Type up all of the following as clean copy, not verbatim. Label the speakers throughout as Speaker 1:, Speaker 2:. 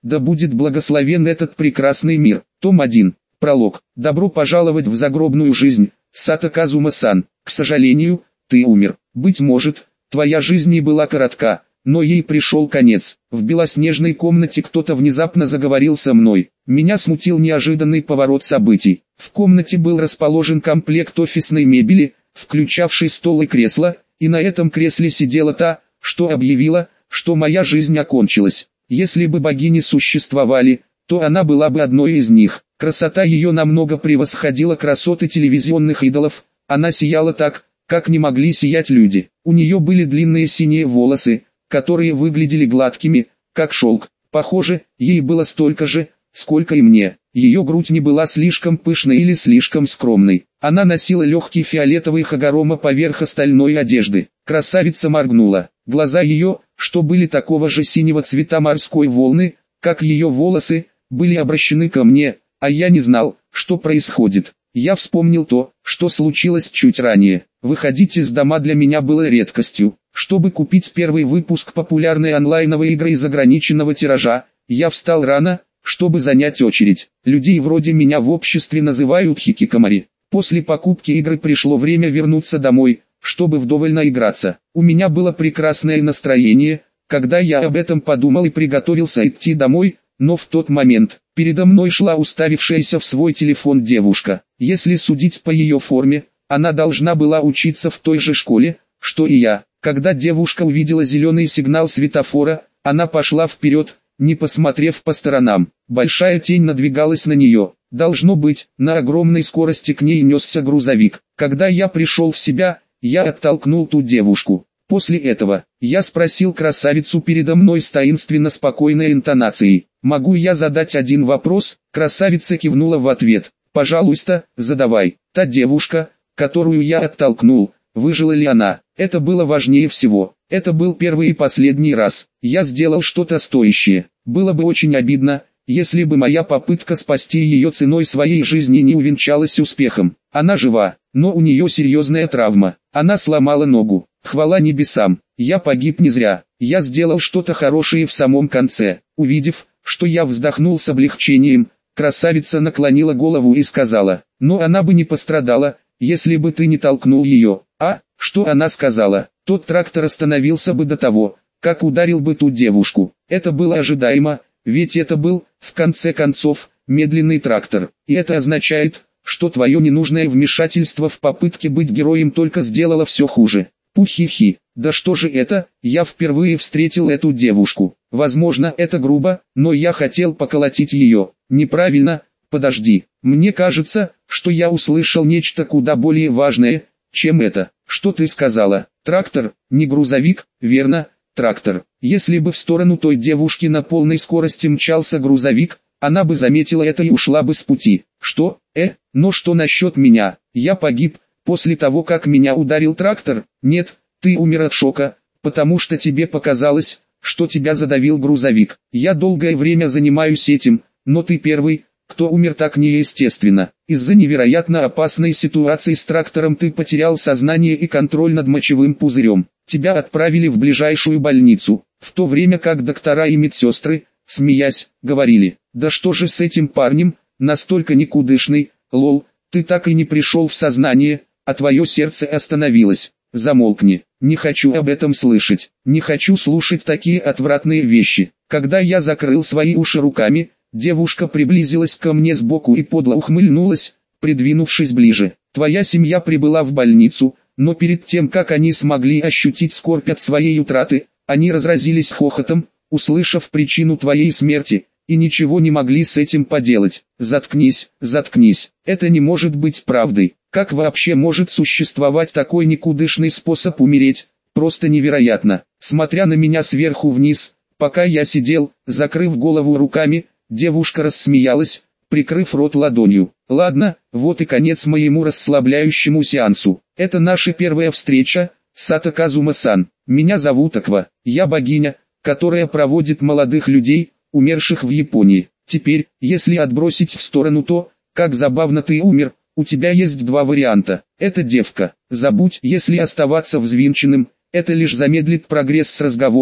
Speaker 1: Да будет благословен этот прекрасный мир. Том 1. Пролог. Добро пожаловать в загробную жизнь, Сато Казума-сан. К сожалению, ты умер. Быть может, твоя жизнь и была коротка, но ей пришел конец. В белоснежной комнате кто-то внезапно заговорил со мной. Меня смутил неожиданный поворот событий. В комнате был расположен комплект офисной мебели, включавший стол и кресло, и на этом кресле сидела та, что объявила, что моя жизнь окончилась. Если бы богини существовали, то она была бы одной из них. Красота ее намного превосходила красоты телевизионных идолов, она сияла так, как не могли сиять люди. У нее были длинные синие волосы, которые выглядели гладкими, как шелк. Похоже, ей было столько же, сколько и мне. Ее грудь не была слишком пышной или слишком скромной. Она носила легкий фиолетовый хагорома поверх остальной одежды. Красавица моргнула. Глаза ее, что были такого же синего цвета морской волны, как ее волосы, были обращены ко мне, а я не знал, что происходит. Я вспомнил то, что случилось чуть ранее. Выходить из дома для меня было редкостью. Чтобы купить первый выпуск популярной онлайновой игры из ограниченного тиража, я встал рано, чтобы занять очередь. Людей вроде меня в обществе называют хикикомари. После покупки игры пришло время вернуться домой, чтобы вдоволь наиграться. У меня было прекрасное настроение, когда я об этом подумал и приготовился идти домой, но в тот момент, передо мной шла уставившаяся в свой телефон девушка. Если судить по ее форме, она должна была учиться в той же школе, что и я. Когда девушка увидела зеленый сигнал светофора, она пошла вперед, не посмотрев по сторонам. Большая тень надвигалась на нее. Должно быть, на огромной скорости к ней несся грузовик. Когда я пришел в себя, я оттолкнул ту девушку. После этого, я спросил красавицу передо мной с таинственно спокойной интонацией: «Могу я задать один вопрос?» Красавица кивнула в ответ: «Пожалуйста, задавай». Та девушка, которую я оттолкнул, выжила ли она? Это было важнее всего. Это был первый и последний раз. Я сделал что-то стоящее. Было бы очень обидно, если бы моя попытка спасти ее ценой своей жизни не увенчалась успехом. Она жива, но у нее серьезная травма. Она сломала ногу. Хвала небесам, я погиб не зря. Я сделал что-то хорошее в самом конце. Увидев, что я вздохнул с облегчением, красавица наклонила голову и сказала: «Но она бы не пострадала, если бы ты не толкнул ее». А, что она сказала? Тот трактор остановился бы до того, как ударил бы ту девушку. Это было ожидаемо, ведь это был, в конце концов, медленный трактор. И это означает, что твое ненужное вмешательство в попытке быть героем только сделало все хуже. Пухихи, да что же это, я впервые встретил эту девушку. Возможно, это грубо, но я хотел поколотить ее. Неправильно, подожди. Мне кажется, что я услышал нечто куда более важное, чем это. Что ты сказала? Трактор, не грузовик, верно? Трактор. Если бы в сторону той девушки на полной скорости мчался грузовик, она бы заметила это и ушла бы с пути. Что? Но что насчет меня? Я погиб после того, как меня ударил трактор? Нет, ты умер от шока, потому что тебе показалось, что тебя задавил грузовик. Я долгое время занимаюсь этим, но ты первый, кто умер так неестественно. Из-за невероятно опасной ситуации с трактором ты потерял сознание и контроль над мочевым пузырем. Тебя отправили в ближайшую больницу, в то время как доктора и медсестры, смеясь, говорили: «Да что же с этим парнем, настолько никудышный, лол, ты так и не пришел в сознание, а твое сердце остановилось». Замолкни, не хочу об этом слышать, не хочу слушать такие отвратные вещи. Когда я закрыл свои уши руками, девушка приблизилась ко мне сбоку и подло ухмыльнулась, придвинувшись ближе. Твоя семья прибыла в больницу, но перед тем, как они смогли ощутить скорбь от своей утраты, они разразились хохотом, услышав причину твоей смерти, и ничего не могли с этим поделать. Заткнись, заткнись, это не может быть правдой. Как вообще может существовать такой никудышный способ умереть? Просто невероятно. Смотря на меня сверху вниз, пока я сидел, закрыв голову руками, девушка рассмеялась, прикрыв рот ладонью. Ладно, вот и конец моему расслабляющему сеансу. Это наша первая встреча, Сато Казума-сан. Меня зовут Аква, я богиня, которая проводит молодых людей, умерших в Японии. Теперь, если отбросить в сторону то, как забавно ты умер, у тебя есть два варианта. Это девка. Забудь, если оставаться взвинченным, это лишь замедлит прогресс с разговора,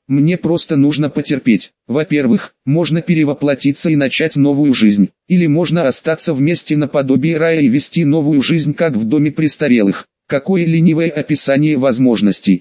Speaker 1: мне просто нужно потерпеть. Во-первых, можно перевоплотиться и начать новую жизнь. Или можно остаться вместе наподобие рая и вести новую жизнь, как в доме престарелых. Какое ленивое описание возможностей.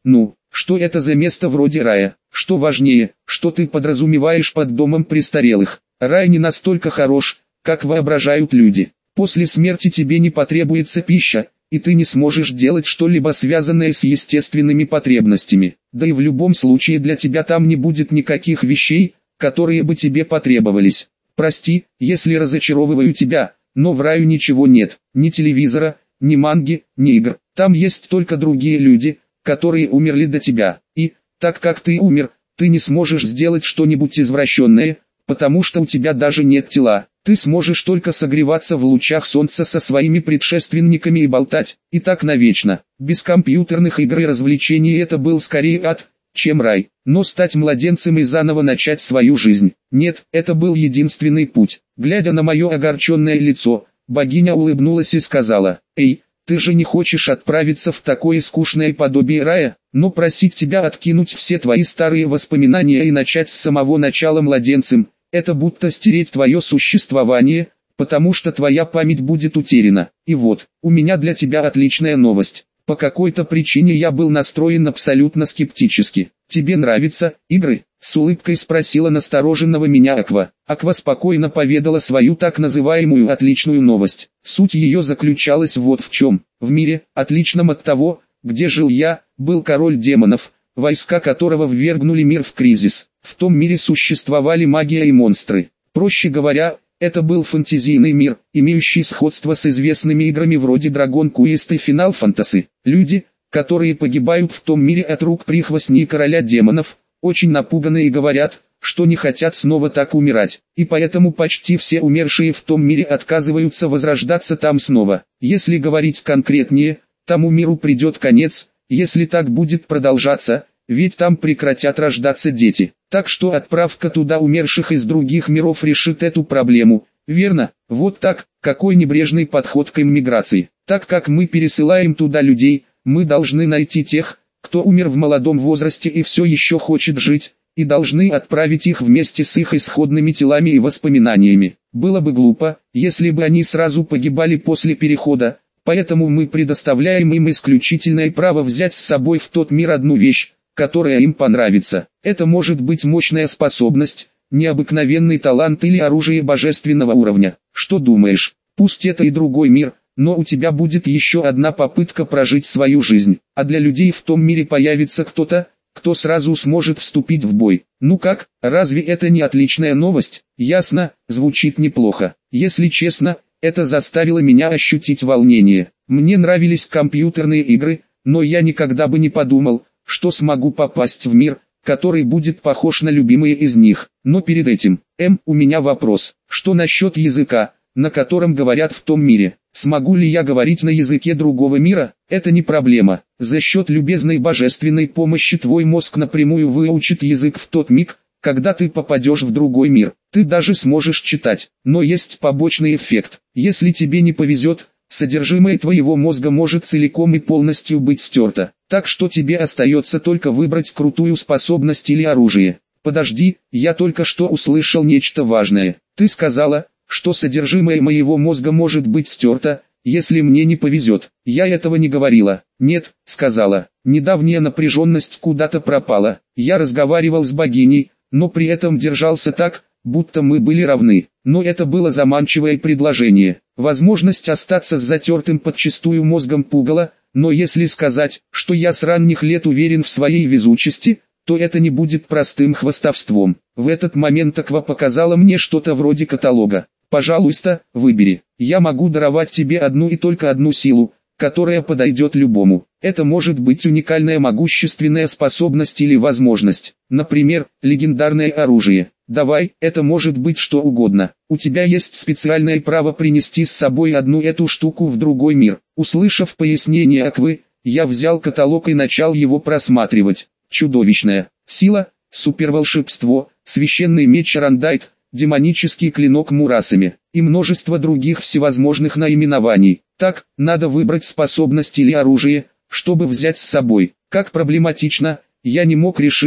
Speaker 1: Что это за место вроде рая? Что важнее, что ты подразумеваешь под домом престарелых? Рай не настолько хорош, как воображают люди. После смерти тебе не потребуется пища, и ты не сможешь делать что-либо связанное с естественными потребностями. Да и в любом случае для тебя там не будет никаких вещей, которые бы тебе потребовались. Прости, если разочаровываю тебя, но в раю ничего нет, ни телевизора, ни манги, ни игр. Там есть только другие люди, которые умерли до тебя. И, так как ты умер, ты не сможешь сделать что-нибудь извращенное, потому что у тебя даже нет тела. Ты сможешь только согреваться в лучах солнца со своими предшественниками и болтать, и так навечно. Без компьютерных игр и развлечений это был скорее ад, чем рай. Но стать младенцем и заново начать свою жизнь. Нет, это был единственный путь. Глядя на мое огорченное лицо, богиня улыбнулась и сказала: «Эй, ты же не хочешь отправиться в такое скучное подобие рая, но просить тебя откинуть все твои старые воспоминания и начать с самого начала младенцем, это будто стереть твое существование, потому что твоя память будет утеряна. И вот, у меня для тебя отличная новость. По какой-то причине я был настроен абсолютно скептически. Тебе нравятся игры?» — с улыбкой спросила настороженного меня Аква. Аква спокойно поведала свою так называемую отличную новость. Суть ее заключалась вот в чем. В мире, отличном от того, где жил я, был король демонов, войска которого ввергнули мир в кризис. В том мире существовали магия и монстры. Проще говоря, это был фэнтезийный мир, имеющий сходство с известными играми вроде Dragon Quest и Final Fantasy. Люди, которые погибают в том мире от рук прихвостней короля демонов, очень напуганы и говорят, что не хотят снова так умирать. И поэтому почти все умершие в том мире отказываются возрождаться там снова. Если говорить конкретнее, тому миру придет конец, если так будет продолжаться, ведь там прекратят рождаться дети. Так что отправка туда умерших из других миров решит эту проблему. Верно? Вот так, какой небрежный подход к иммиграции. Так как мы пересылаем туда людей, мы должны найти тех, кто умер в молодом возрасте и все еще хочет жить, и должны отправить их вместе с их исходными телами и воспоминаниями. Было бы глупо, если бы они сразу погибали после перехода, поэтому мы предоставляем им исключительное право взять с собой в тот мир одну вещь, которая им понравится. Это может быть мощная способность, необыкновенный талант или оружие божественного уровня. Что думаешь? Пусть это и другой мир, но у тебя будет еще одна попытка прожить свою жизнь. А для людей в том мире появится кто-то, кто сразу сможет вступить в бой. Ну как, разве это не отличная новость? Ясно, звучит неплохо. Если честно, это заставило меня ощутить волнение. Мне нравились компьютерные игры, но я никогда бы не подумал, что смогу попасть в мир, который будет похож на любимые из них. Но перед этим, у меня вопрос. Что насчет языка, на котором говорят в том мире? Смогу ли я говорить на языке другого мира? Это не проблема. За счет любезной божественной помощи твой мозг напрямую выучит язык в тот миг, когда ты попадешь в другой мир. Ты даже сможешь читать. Но есть побочный эффект. Если тебе не повезет, содержимое твоего мозга может целиком и полностью быть стерто. Так что тебе остается только выбрать крутую способность или оружие. Подожди, я только что услышал нечто важное. Ты сказала, что содержимое моего мозга может быть стерто, если мне не повезет. Я этого не говорила. Нет, сказала. Недавняя напряженность куда-то пропала. Я разговаривал с богиней, но при этом держался так, будто мы были равны. Но это было заманчивое предложение. Возможность остаться с затертым подчистую мозгом пугала, но если сказать, что я с ранних лет уверен в своей везучести, то это не будет простым хвастовством. В этот момент Аква показала мне что-то вроде каталога. Пожалуйста, выбери. Я могу даровать тебе одну и только одну силу, которая подойдет любому. Это может быть уникальная могущественная способность или возможность. Например, легендарное оружие. Давай, это может быть что угодно. У тебя есть специальное право принести с собой одну эту штуку в другой мир. Услышав пояснение Аквы, я взял каталог и начал его просматривать. Чудовищная сила, суперволшебство, священный меч Арандайт, демонический клинок Мурасами и множество других всевозможных наименований. Так, надо выбрать способность или оружие, чтобы взять с собой. Как проблематично, я не мог решить,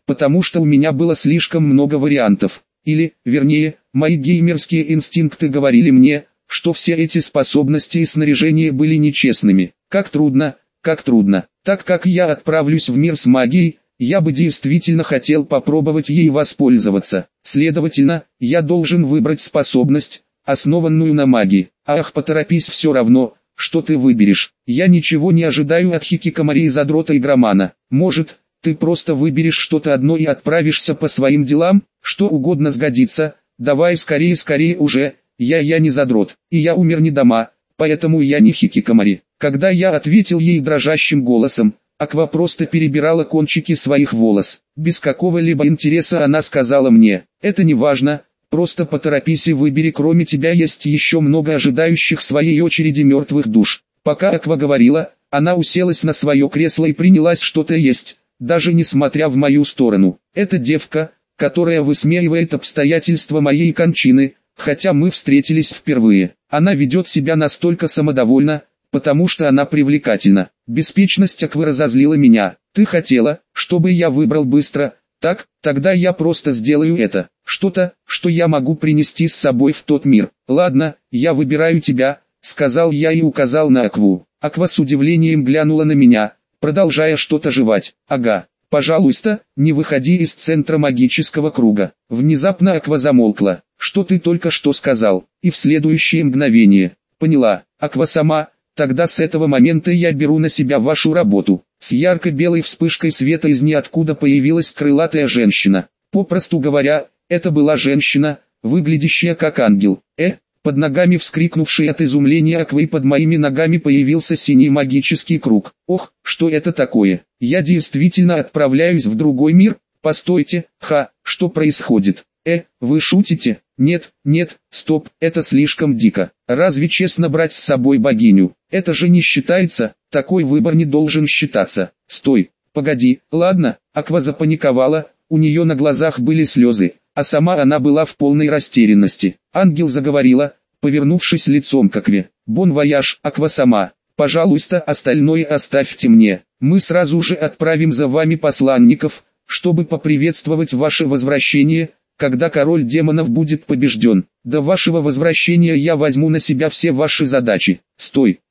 Speaker 1: потому что у меня было слишком много вариантов. Или, вернее, мои геймерские инстинкты говорили мне, что все эти способности и снаряжение были нечестными. Как трудно, как трудно. Так как я отправлюсь в мир с магией, я бы действительно хотел попробовать ей воспользоваться. Следовательно, я должен выбрать способность, основанную на магии. Ах, поторопись, все равно, что ты выберешь. Я ничего не ожидаю от хикикомори и задрота игромана. Может, ты просто выберешь что-то одно и отправишься по своим делам? Что угодно сгодится. Давай скорее, скорее уже. Я не задрот, и я умер не дома, поэтому я не хикикомори. Когда я ответил ей дрожащим голосом, Аква просто перебирала кончики своих волос. Без какого-либо интереса она сказала мне: это не важно, просто поторопись и выбери, кроме тебя есть еще много ожидающих своей очереди мертвых душ. Пока Аква говорила, она уселась на свое кресло и принялась что-то есть, даже не смотря в мою сторону. Эта девка, которая высмеивает обстоятельства моей кончины, хотя мы встретились впервые. Она ведет себя настолько самодовольно, потому что она привлекательна. Беспечность Аквы разозлила меня. Ты хотела, чтобы я выбрал быстро, так, тогда я просто сделаю это. Что-то, что я могу принести с собой в тот мир. Ладно, я выбираю тебя, сказал я и указал на Акву. Аква с удивлением глянула на меня, продолжая что-то жевать. Ага. Пожалуйста, не выходи из центра магического круга. Внезапно Аква замолкла. Что ты только что сказал? И в следующее мгновение. Поняла, Аква сама. Тогда с этого момента я беру на себя вашу работу. С ярко-белой вспышкой света из ниоткуда появилась крылатая женщина. Попросту говоря, это была женщина, выглядящая как ангел. Под ногами вскрикнувшей от изумления Аквы, под моими ногами появился синий магический круг. Ох, что это такое? Я действительно отправляюсь в другой мир? Постойте, что происходит? Вы шутите? Нет, стоп, это слишком дико. Разве честно брать с собой богиню? Это же не считается, такой выбор не должен считаться. Стой, погоди, ладно. Аква запаниковала, у нее на глазах были слезы, а сама она была в полной растерянности. Ангел заговорила, повернувшись лицом к Акве. «Бон вояж, Аква сама, пожалуйста, остальное оставьте мне. Мы сразу же отправим за вами посланников, чтобы поприветствовать ваше возвращение, когда король демонов будет побежден. До вашего возвращения я возьму на себя все ваши задачи». Стой,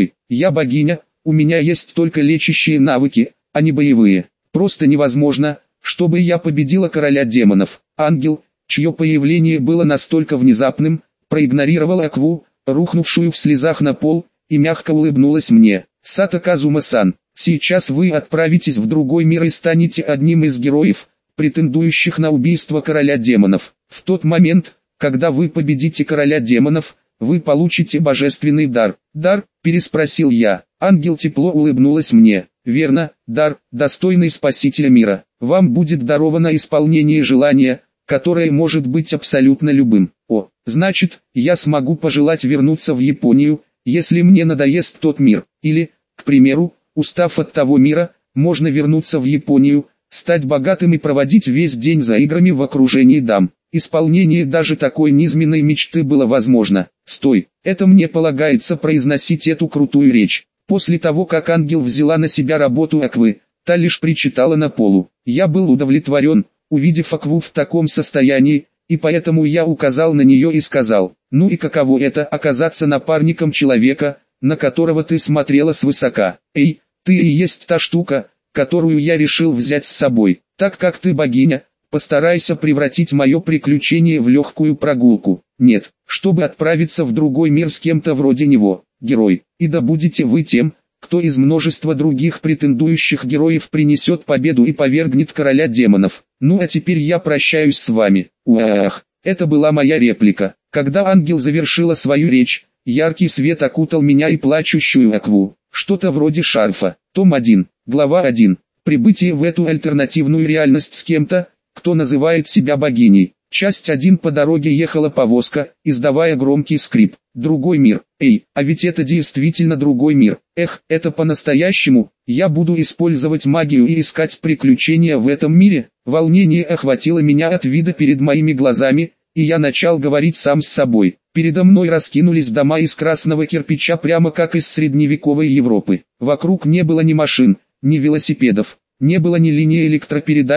Speaker 1: я богиня, у меня есть только лечащие навыки, а не боевые. Просто невозможно, чтобы я победила короля демонов. Ангел, чье появление было настолько внезапным, проигнорировал Акву, рухнувшую в слезах на пол, и мягко улыбнулась мне. «Сато Казума-сан, сейчас вы отправитесь в другой мир и станете одним из героев, претендующих на убийство короля демонов. В тот момент, когда вы победите короля демонов, вы получите божественный дар». «Дар?» – переспросил я. Ангел тепло улыбнулась мне. «Верно, дар, достойный спасителя мира. Вам будет даровано исполнение желания, которое может быть абсолютно любым. Значит, я смогу пожелать вернуться в Японию, если мне надоест тот мир. Или, к примеру, устав от того мира, можно вернуться в Японию, стать богатым и проводить весь день за играми в окружении дам. Исполнение даже такой низменной мечты было возможно. Стой, это мне полагается произносить эту крутую речь. После того, как ангел взяла на себя работу Аквы, та лишь причитала на полу. Я был удовлетворен, увидев Акву в таком состоянии, и поэтому я указал на нее и сказал: «Ну и каково это оказаться напарником человека, на которого ты смотрела свысока? Эй, ты и есть та штука, которую я решил взять с собой. Так как ты богиня, постарайся превратить мое приключение в легкую прогулку. Нет, чтобы отправиться в другой мир с кем-то вроде него, герой. И да будете вы тем, кто из множества других претендующих героев принесет победу и повергнет короля демонов. Ну а теперь я прощаюсь с вами». Уах, это была моя реплика. Когда ангел завершила свою речь, яркий свет окутал меня и плачущую Акву. Что-то вроде шарфа. Том 1, глава 1. Прибытие в эту альтернативную реальность с кем-то, кто называет себя богиней. Часть 1. По дороге ехала повозка, издавая громкий скрип. Другой мир. Эй, а ведь это действительно другой мир. Это по-настоящему. Я буду использовать магию и искать приключения в этом мире. Волнение охватило меня от вида перед моими глазами, и я начал говорить сам с собой. Передо мной раскинулись дома из красного кирпича, прямо как из средневековой Европы. Вокруг не было ни машин, ни велосипедов, не было ни линии электропередач,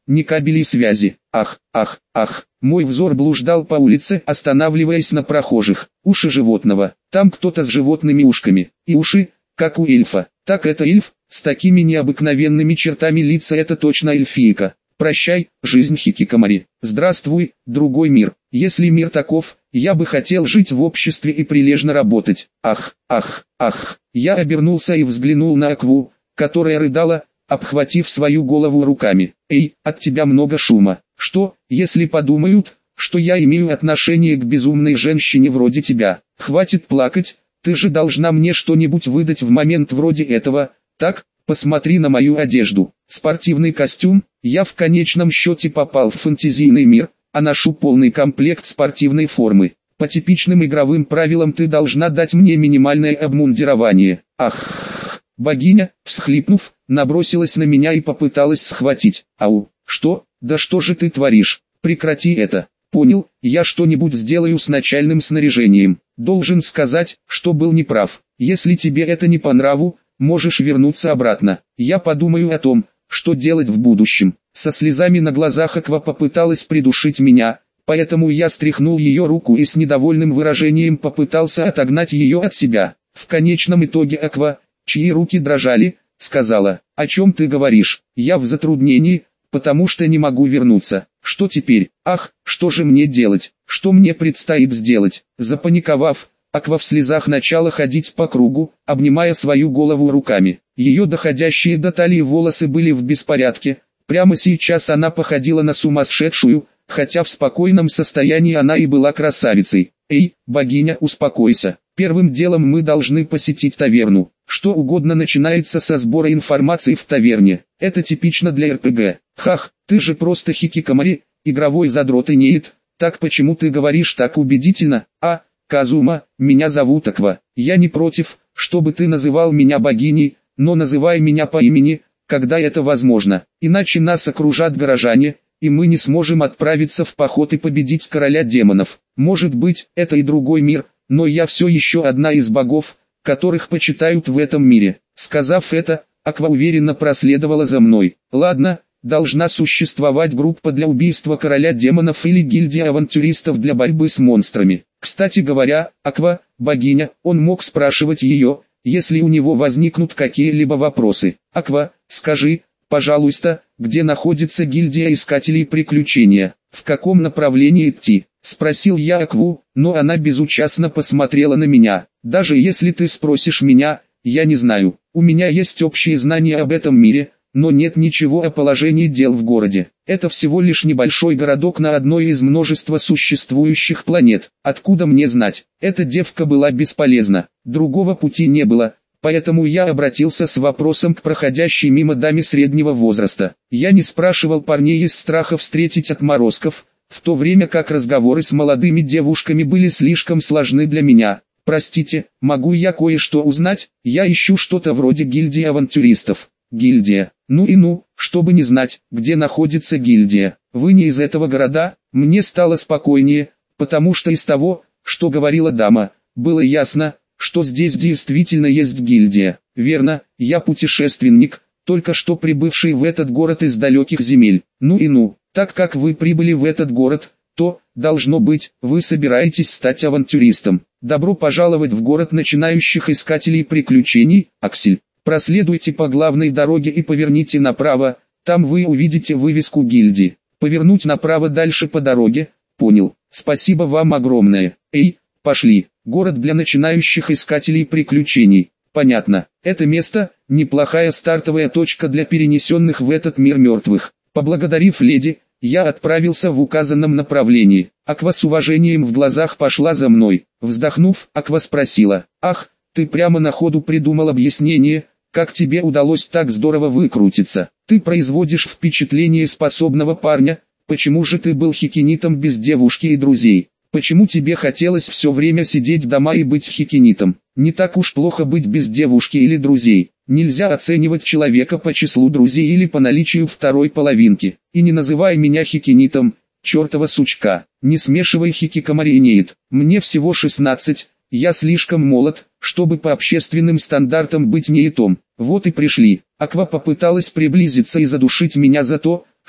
Speaker 1: ни кабелей связи. Ах, ах, ах. Мой взор блуждал по улице, останавливаясь на прохожих. Уши животного. Там кто-то с животными ушками. И уши, как у эльфа. Так это эльф, с такими необыкновенными чертами лица, это точно эльфийка. Прощай, жизнь хикикамори. Здравствуй, другой мир. Если мир таков, я бы хотел жить в обществе и прилежно работать. Ах, ах, ах. Я обернулся и взглянул на Акву, которая рыдала, обхватив свою голову руками. Эй, от тебя много шума. Что, если подумают, что я имею отношение к безумной женщине вроде тебя? Хватит плакать, ты же должна мне что-нибудь выдать в момент вроде этого. Так, посмотри на мою одежду. Спортивный костюм, я в конечном счете попал в фэнтезийный мир, а ношу полный комплект спортивной формы. По типичным игровым правилам ты должна дать мне минимальное обмундирование. Ах, богиня, всхлипнув, набросилась на меня и попыталась схватить. Ау, что? Да что же ты творишь? Прекрати это. Понял, я что-нибудь сделаю с начальным снаряжением. Должен сказать, что был неправ. Если тебе это не по нраву, можешь вернуться обратно. Я подумаю о том, что делать в будущем. Со слезами на глазах Аква попыталась придушить меня, поэтому я стряхнул ее руку и с недовольным выражением попытался отогнать ее от себя. В конечном итоге Аква, чьи руки дрожали, сказала: «О чем ты говоришь? Я в затруднении, потому что не могу вернуться. Что теперь? Ах, что же мне делать? Что мне предстоит сделать?» Запаниковав, Аква в слезах начала ходить по кругу, обнимая свою голову руками. Ее доходящие до талии волосы были в беспорядке. Прямо сейчас она походила на сумасшедшую, хотя в спокойном состоянии она и была красавицей. «Эй, богиня, успокойся. Первым делом мы должны посетить таверну. Что угодно начинается со сбора информации в таверне. Это типично для РПГ. Хах, ты же просто хикикамори, игровой задрот и неет. Так почему ты говоришь так убедительно? А, Казума, меня зовут Аква. Я не против, чтобы ты называл меня богиней, но называй меня по имени, когда это возможно. Иначе нас окружат горожане, и мы не сможем отправиться в поход и победить короля демонов. Может быть, это и другой мир, но я все еще одна из богов, которых почитают в этом мире». Сказав это, Аква уверенно проследовала за мной. Ладно, должна существовать группа для убийства короля демонов или гильдия авантюристов для борьбы с монстрами. Кстати говоря, Аква, богиня, он мог спрашивать ее, если у него возникнут какие-либо вопросы. Аква, скажи, пожалуйста, где находится гильдия искателей приключения, в каком направлении идти? Спросил я Акву, но она безучастно посмотрела на меня. Даже если ты спросишь меня, я не знаю. У меня есть общие знания об этом мире, но нет ничего о положении дел в городе. Это всего лишь небольшой городок на одной из множества существующих планет. Откуда мне знать? Эта девка была бесполезна. Другого пути не было. Поэтому я обратился с вопросом к проходящей мимо даме среднего возраста. Я не спрашивал парней из страха встретить отморозков, в то время как разговоры с молодыми девушками были слишком сложны для меня. «Простите, могу я кое-что узнать? Я ищу что-то вроде гильдии авантюристов». «Гильдия? Ну и ну, чтобы не знать, где находится гильдия. Вы не из этого города?» Мне стало спокойнее, потому что из того, что говорила дама, было ясно, что здесь действительно есть гильдия. Верно, я путешественник, только что прибывший в этот город из далеких земель. Ну и ну, так как вы прибыли в этот город, то, должно быть, вы собираетесь стать авантюристом. Добро пожаловать в город начинающих искателей приключений, Аксель. Проследуйте по главной дороге и поверните направо, там вы увидите вывеску гильдии. Повернуть направо дальше по дороге, понял. Спасибо вам огромное. Эй, пошли. Город для начинающих искателей приключений. Понятно. Это место – неплохая стартовая точка для перенесенных в этот мир мертвых. Поблагодарив леди, я отправился в указанном направлении. Аква с уважением в глазах пошла за мной. Вздохнув, Аква спросила: «Ах, ты прямо на ходу придумал объяснение, как тебе удалось так здорово выкрутиться? Ты производишь впечатление способного парня. Почему же ты был хикинитом без девушки и друзей? Почему тебе хотелось все время сидеть дома и быть хикинитом? Не так уж плохо быть без девушки или друзей. Нельзя оценивать человека по числу друзей или по наличию второй половинки. И не называй меня хикинитом, чертова сучка. Не смешивай хикикамори и неет. Мне всего 16, я слишком молод, чтобы по общественным стандартам быть неетом. Вот и пришли». Аква попыталась приблизиться и задушить меня за то,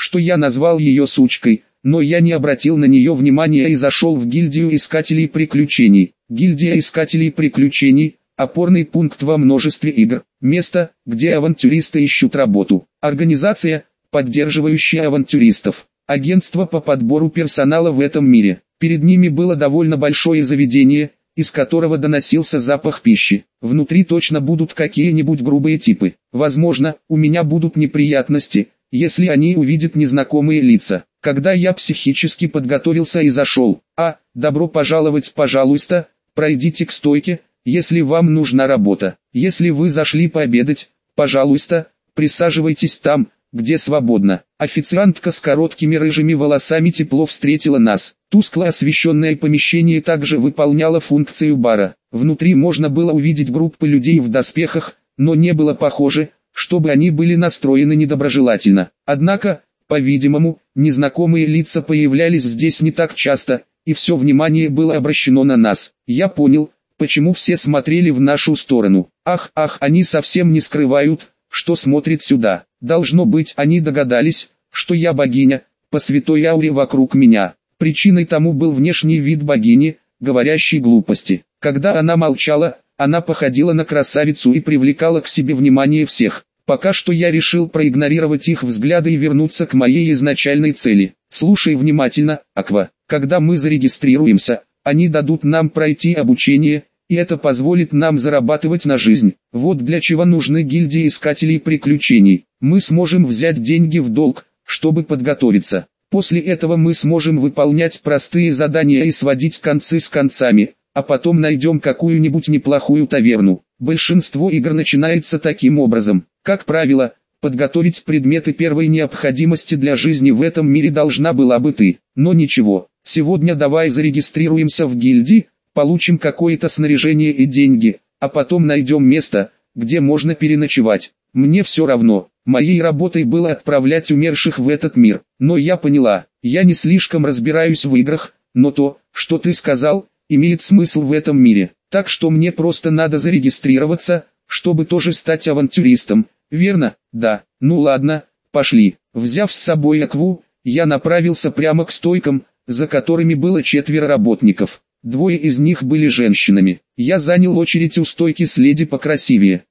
Speaker 1: что я назвал ее сучкой, но я не обратил на нее внимания и зашел в гильдию искателей приключений. Гильдия искателей приключений – опорный пункт во множестве игр, место, где авантюристы ищут работу. Организация, поддерживающая авантюристов. Агентство по подбору персонала в этом мире. Перед ними было довольно большое заведение, из которого доносился запах пищи. Внутри точно будут какие-нибудь грубые типы. Возможно, у меня будут неприятности, если они увидят незнакомые лица. Когда я психически подготовился и зашел, добро пожаловать, пожалуйста, пройдите к стойке, если вам нужна работа. Если вы зашли пообедать, пожалуйста, присаживайтесь там, где свободно. Официантка с короткими рыжими волосами тепло встретила нас. Тускло освещенное помещение также выполняло функцию бара. Внутри можно было увидеть группы людей в доспехах, но не было похоже, чтобы они были настроены недоброжелательно. Однако, по-видимому, незнакомые лица появлялись здесь не так часто, и все внимание было обращено на нас. Я понял, почему все смотрели в нашу сторону. Ах, они совсем не скрывают, что смотрят сюда. Должно быть, они догадались, что я богиня, по святой ауре вокруг меня. Причиной тому был внешний вид богини, говорящей глупости. Когда она молчала, она походила на красавицу и привлекала к себе внимание всех. Пока что я решил проигнорировать их взгляды и вернуться к моей изначальной цели. Слушай внимательно, Аква. Когда мы зарегистрируемся, они дадут нам пройти обучение, и это позволит нам зарабатывать на жизнь. Вот для чего нужны гильдии искателей приключений. Мы сможем взять деньги в долг, чтобы подготовиться. После этого мы сможем выполнять простые задания и сводить концы с концами, а потом найдем какую-нибудь неплохую таверну. Большинство игр начинается таким образом. Как правило, подготовить предметы первой необходимости для жизни в этом мире должна была бы ты. Но ничего, сегодня давай зарегистрируемся в гильдии, получим какое-то снаряжение и деньги, а потом найдем место, где можно переночевать. Мне все равно, моей работой было отправлять умерших в этот мир. Но я поняла, я не слишком разбираюсь в играх, но то, что ты сказал, имеет смысл в этом мире. Так что мне просто надо зарегистрироваться, чтобы тоже стать авантюристом, верно? Да. Ну ладно, пошли. Взяв с собой Акву, я направился прямо к стойкам, за которыми было 4 работников. 2 из них были женщинами. Я занял очередь у стойки с леди покрасивее.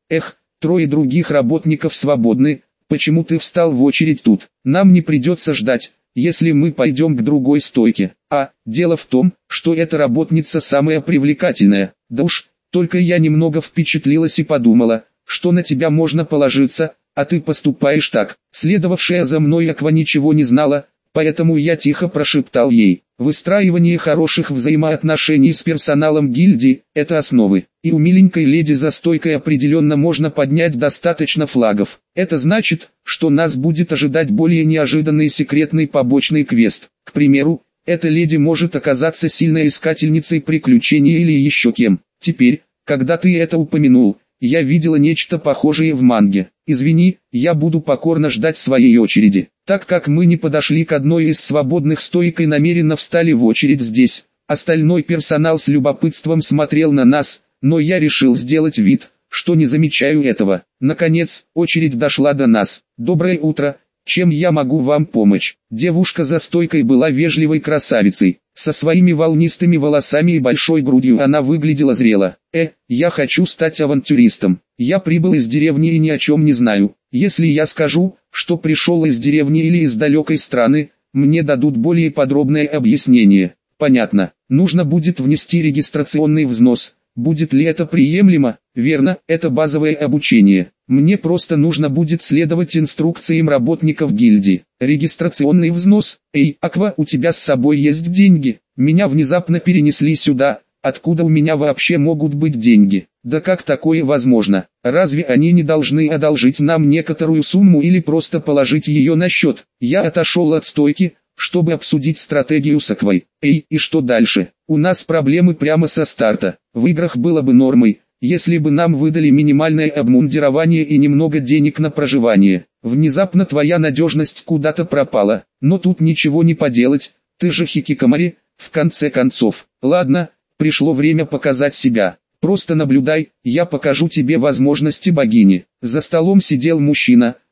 Speaker 1: 3 других работников свободны, почему ты встал в очередь тут? Нам не придется ждать, если мы пойдем к другой стойке. Дело в том, что эта работница самая привлекательная. Да уж, только я немного впечатлилась и подумала, что на тебя можно положиться, а ты поступаешь так. Следовавшая за мной Аква ничего не знала, поэтому я тихо прошептал ей: выстраивание хороших взаимоотношений с персоналом гильдии – это основы. И у миленькой леди за стойкой определенно можно поднять достаточно флагов. Это значит, что нас будет ожидать более неожиданный секретный побочный квест. К примеру, эта леди может оказаться сильной искательницей приключений или еще кем. Теперь, когда ты это упомянул, я видела нечто похожее в манге. Извини, я буду покорно ждать своей очереди. Так как мы не подошли к одной из свободных стоек и намеренно встали в очередь здесь, остальной персонал с любопытством смотрел на нас, но я решил сделать вид, что не замечаю этого. Наконец, очередь дошла до нас. Доброе утро, чем я могу вам помочь? Девушка за стойкой была вежливой красавицей. Со своими волнистыми волосами и большой грудью она выглядела зрело. Я хочу стать авантюристом. Я прибыл из деревни и ни о чем не знаю. Если я скажу, что пришел из деревни или из далекой страны, мне дадут более подробное объяснение. Понятно. Нужно будет внести регистрационный взнос. Будет ли это приемлемо? Верно, это базовое обучение. Мне просто нужно будет следовать инструкциям работников гильдии. Регистрационный взнос. Аква, у тебя с собой есть деньги? Меня внезапно перенесли сюда. Откуда у меня вообще могут быть деньги? Да как такое возможно? Разве они не должны одолжить нам некоторую сумму или просто положить ее на счет? Я отошел от стойки, чтобы обсудить стратегию с Аквой. И что дальше? У нас проблемы прямо со старта. В играх было бы нормой, если бы нам выдали минимальное обмундирование и немного денег на проживание. Внезапно твоя надежность куда-то пропала, но тут ничего не поделать, ты же хикикамори, в конце концов. Ладно, пришло время показать себя. Просто наблюдай, я покажу тебе возможности богини. За столом сидел мужчина,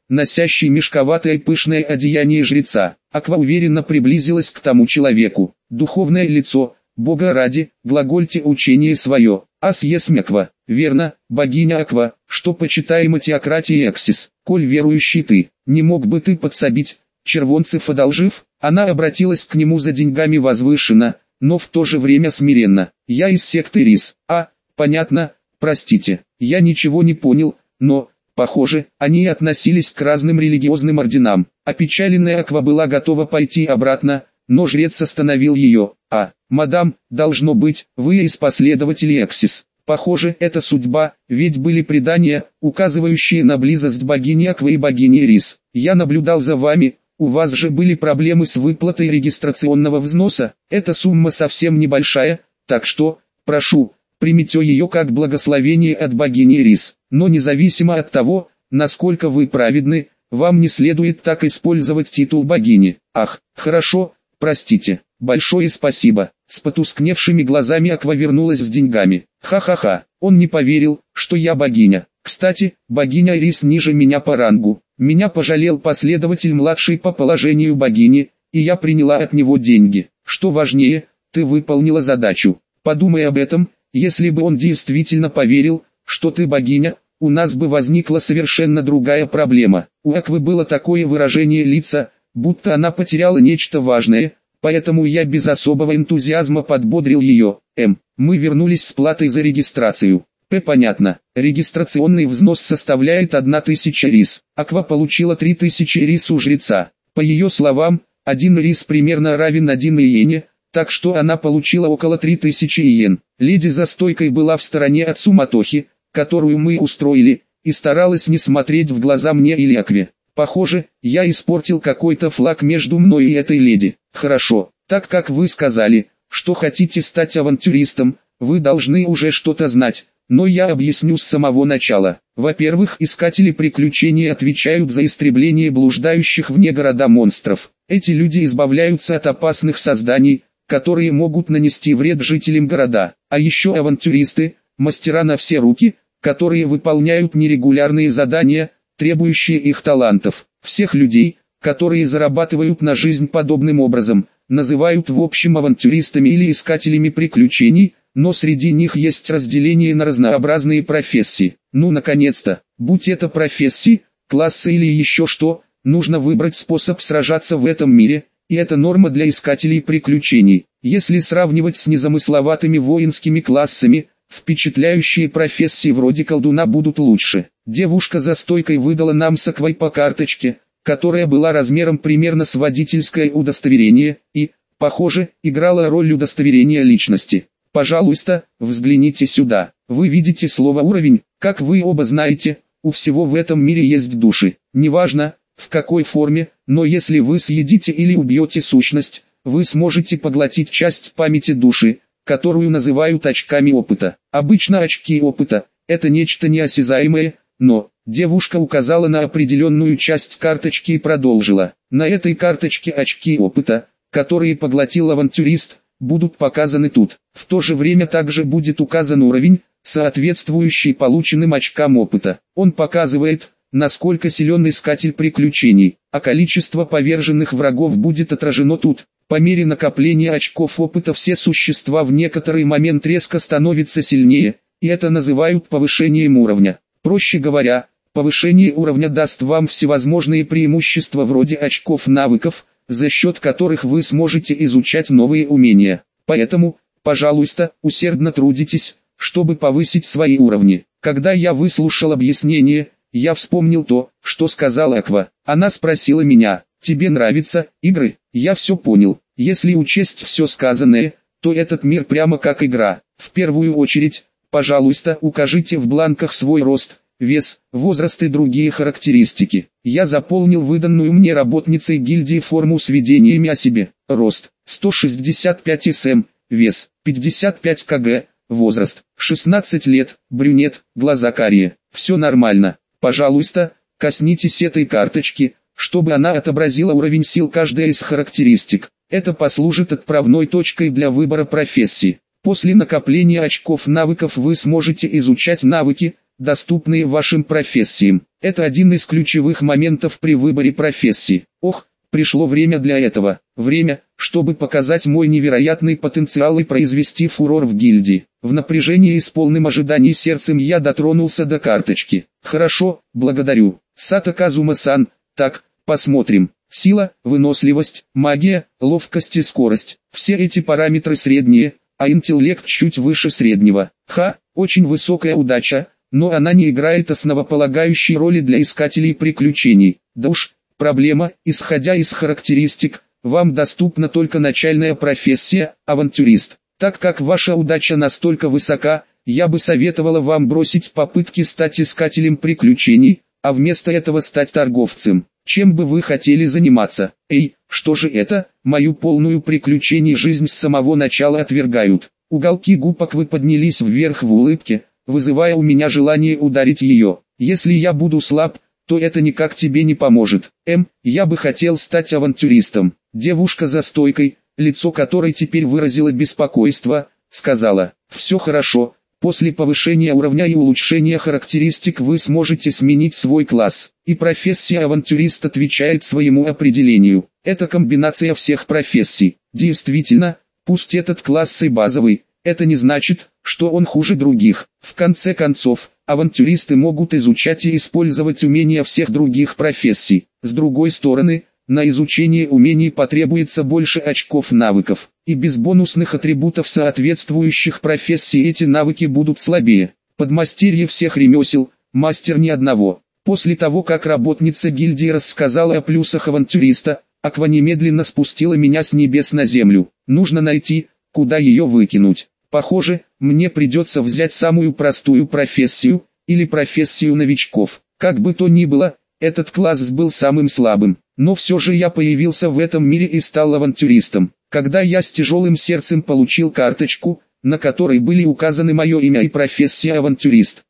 Speaker 1: носящий мешковатое пышное одеяние жреца. Аква уверенно приблизилась к тому человеку. Духовное лицо, Бога ради, глагольте учение свое. Ас есмеква, верно, богиня Аква, что почитаема теократия Эксис, коль верующий ты, не мог бы ты подсобить, червонцев одолжив? Она обратилась к нему за деньгами возвышенно, но в то же время смиренно. Я из секты Рис. Понятно, простите, я ничего не понял, но, похоже, они относились к разным религиозным орденам. Опечаленная Аква была готова пойти обратно, но жрец остановил ее. Мадам, должно быть, вы из последователей Эксис. Похоже, это судьба, ведь были предания, указывающие на близость богини Аквы и богини Рис. Я наблюдал за вами, у вас же были проблемы с выплатой регистрационного взноса, эта сумма совсем небольшая, так что, прошу, примите ее как благословение от богини Рис. Но независимо от того, насколько вы праведны, вам не следует так использовать титул богини. Хорошо, простите, большое спасибо. С потускневшими глазами Аква вернулась с деньгами. Ха-ха-ха, он не поверил, что я богиня. Кстати, богиня Рис ниже меня по рангу. Меня пожалел последователь младший по положению богини, и я приняла от него деньги. Что важнее, ты выполнила задачу. Подумай об этом, если бы он действительно поверил, что ты богиня, у нас бы возникла совершенно другая проблема. У Аквы было такое выражение лица, будто она потеряла нечто важное, поэтому я без особого энтузиазма подбодрил ее. Мы вернулись с платой за регистрацию. Понятно. Регистрационный взнос составляет 1000 рис. Аква получила 3000 рис у жреца. По ее словам, 1 рис примерно равен 1 иене, так что она получила около 3000 иен. Леди за стойкой была в стороне от суматохи, которую мы устроили, и старалась не смотреть в глаза мне или Акве. Похоже, я испортил какой-то флаг между мной и этой леди. Хорошо, так как вы сказали, что хотите стать авантюристом, вы должны уже что-то знать. Но я объясню с самого начала. Во-первых, искатели приключений отвечают за истребление блуждающих вне города монстров. Эти люди избавляются от опасных созданий, которые могут нанести вред жителям города. А еще авантюристы, мастера на все руки, которые выполняют нерегулярные задания, требующие их талантов. Всех людей, которые зарабатывают на жизнь подобным образом, называют в общем авантюристами или искателями приключений, но среди них есть разделение на разнообразные профессии. Наконец-то, будь это профессии, классы или еще что, нужно выбрать способ сражаться в этом мире, и это норма для искателей приключений. Если сравнивать с незамысловатыми воинскими классами, впечатляющие профессии вроде колдуна будут лучше. Девушка за стойкой выдала нам с Аквой по карточке, которая была размером примерно с водительское удостоверение, и, похоже, играла роль удостоверения личности. Пожалуйста, взгляните сюда. Вы видите слово «уровень», как вы оба знаете, у всего в этом мире есть души. Неважно, в какой форме, но если вы съедите или убьете сущность, вы сможете поглотить часть памяти души, которую называют очками опыта. Обычно очки опыта – это нечто неосязаемое, но девушка указала на определенную часть карточки и продолжила. На этой карточке очки опыта, которые поглотил авантюрист, будут показаны тут. В то же время также будет указан уровень, соответствующий полученным очкам опыта. Он показывает, насколько силен искатель приключений, а количество поверженных врагов будет отражено тут. По мере накопления очков опыта все существа в некоторый момент резко становятся сильнее, и это называют повышением уровня. Проще говоря, повышение уровня даст вам всевозможные преимущества вроде очков навыков, за счет которых вы сможете изучать новые умения. Поэтому, пожалуйста, усердно трудитесь, чтобы повысить свои уровни. Когда я выслушал объяснение, я вспомнил то, что сказала Аква. Она спросила меня: «Тебе нравятся игры?» Я все понял. Если учесть все сказанное, то этот мир прямо как игра. В первую очередь, пожалуйста, укажите в бланках свой рост, вес, возраст и другие характеристики. Я заполнил выданную мне работницей гильдии форму с сведениями о себе. Рост 165 см, вес 55 кг, возраст 16 лет, брюнет, глаза карие. Все нормально. Пожалуйста, коснитесь этой карточки, чтобы она отобразила уровень сил каждой из характеристик. Это послужит отправной точкой для выбора профессии. После накопления очков навыков вы сможете изучать навыки, доступные вашим профессиям. Это один из ключевых моментов при выборе профессии. Ох, пришло время для этого. Время, чтобы показать мой невероятный потенциал и произвести фурор в гильдии. В напряжении и с полным ожиданием сердцем я дотронулся до карточки. Хорошо, благодарю. Сато Казума-сан, так, посмотрим. Сила, выносливость, магия, ловкость и скорость. Все эти параметры средние, а интеллект чуть выше среднего. Очень высокая удача, но она не играет основополагающей роли для искателей приключений. Да уж, проблема, исходя из характеристик, вам доступна только начальная профессия, авантюрист. Так как ваша удача настолько высока, я бы советовала вам бросить попытки стать искателем приключений, а вместо этого стать торговцем. Чем бы вы хотели заниматься? Эй, что же это? Мою полную приключений жизнь с самого начала отвергают. Уголки губ Аквы поднялись вверх в улыбке, вызывая у меня желание ударить ее. Если я буду слаб, то это никак тебе не поможет. Я бы хотел стать авантюристом. Девушка за стойкой, лицо которой теперь выразило беспокойство, сказала: «Все хорошо, после повышения уровня и улучшения характеристик вы сможете сменить свой класс, и профессия авантюрист отвечает своему определению. Это комбинация всех профессий. Действительно, пусть этот класс и базовый, это не значит, что он хуже других. В конце концов, авантюристы могут изучать и использовать умения всех других профессий. С другой стороны, на изучение умений потребуется больше очков навыков, и без бонусных атрибутов соответствующих профессий эти навыки будут слабее. Подмастерье всех ремесел, мастер ни одного». После того, как работница гильдии рассказала о плюсах авантюриста, Аква немедленно спустила меня с небес на землю. Нужно найти, куда ее выкинуть. Похоже, мне придется взять самую простую профессию, или профессию новичков. Как бы то ни было, этот класс был самым слабым. Но все же я появился в этом мире и стал авантюристом. Когда я с тяжелым сердцем получил карточку, на которой были указаны мое имя и профессия авантюрист.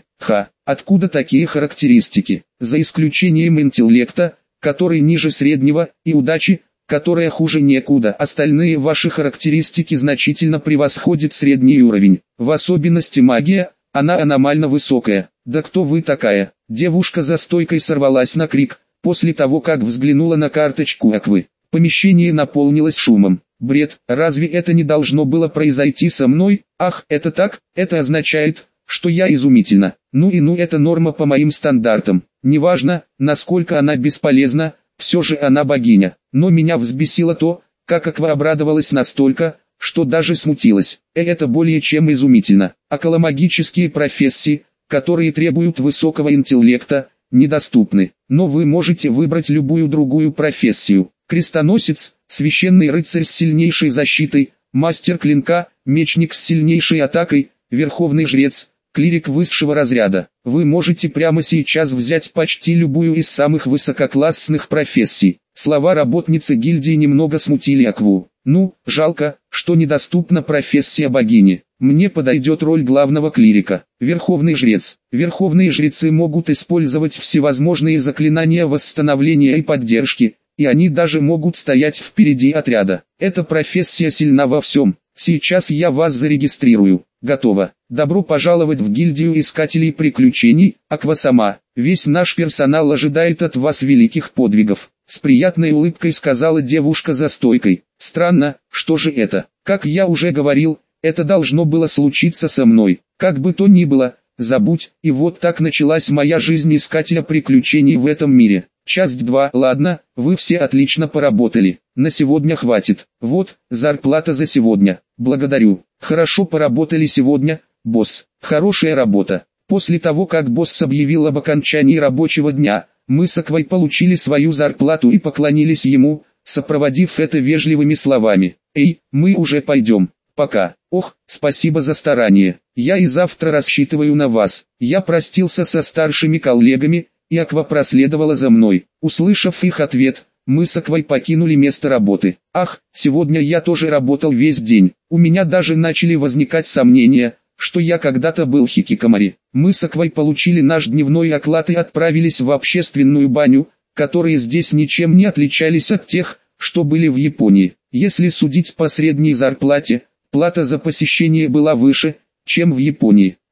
Speaker 1: Откуда такие характеристики? За исключением интеллекта, который ниже среднего, и удачи, которая хуже некуда. Остальные ваши характеристики значительно превосходят средний уровень. В особенности магия, она аномально высокая. Да кто вы такая? Девушка за стойкой сорвалась на крик, после того как взглянула на карточку Аквы. Помещение наполнилось шумом. Бред, разве это не должно было произойти со мной? Ах, это так, это означает, что я изумительна. Ну это норма по моим стандартам. Неважно, насколько она бесполезна, все же она богиня. Но меня взбесило то, как Аква обрадовалась настолько, что даже смутилась. Это более чем изумительно. Околомагические профессии, которые требуют высокого интеллекта, недоступны. Но вы можете выбрать любую другую профессию. Крестоносец, священный рыцарь с сильнейшей защитой, мастер клинка, мечник с сильнейшей атакой, верховный жрец, клирик высшего разряда. Вы можете прямо сейчас взять почти любую из самых высококлассных профессий. Слова работницы гильдии немного смутили Акву. Жалко, что недоступна профессия богини. Мне подойдет роль главного клирика. Верховный жрец. Верховные жрецы могут использовать всевозможные заклинания восстановления и поддержки, и они даже могут стоять впереди отряда. Эта профессия сильна во всем. Сейчас я вас зарегистрирую. Готово. Добро пожаловать в гильдию искателей приключений, Аква-сама. Весь наш персонал ожидает от вас великих подвигов. С приятной улыбкой сказала девушка за стойкой. Странно, что же это? Как я уже говорил, это должно было случиться со мной. Как бы то ни было, забудь. И вот так началась моя жизнь искателя приключений в этом мире. Часть 2. Ладно, вы все отлично поработали. На сегодня хватит. Вот, зарплата за сегодня. Благодарю. Хорошо поработали сегодня, босс. Хорошая работа. После того, как босс объявил об окончании рабочего дня, мы с Аквой получили свою зарплату и поклонились ему, сопроводив это вежливыми словами. «Эй, мы уже пойдем. Пока». «Ох, спасибо за старание. Я и завтра рассчитываю на вас». Я простился со старшими коллегами, и Аква проследовала за мной. Услышав их ответ, мы с Аквой покинули место работы. Ах, сегодня я тоже работал весь день. У меня даже начали возникать сомнения, что я когда-то был хикикомори. Мы с Аквой получили наш дневной оклад и отправились в общественную баню, которые здесь ничем не отличались от тех, что были в Японии. Если судить по средней зарплате, плата за посещение была выше, чем в Японии.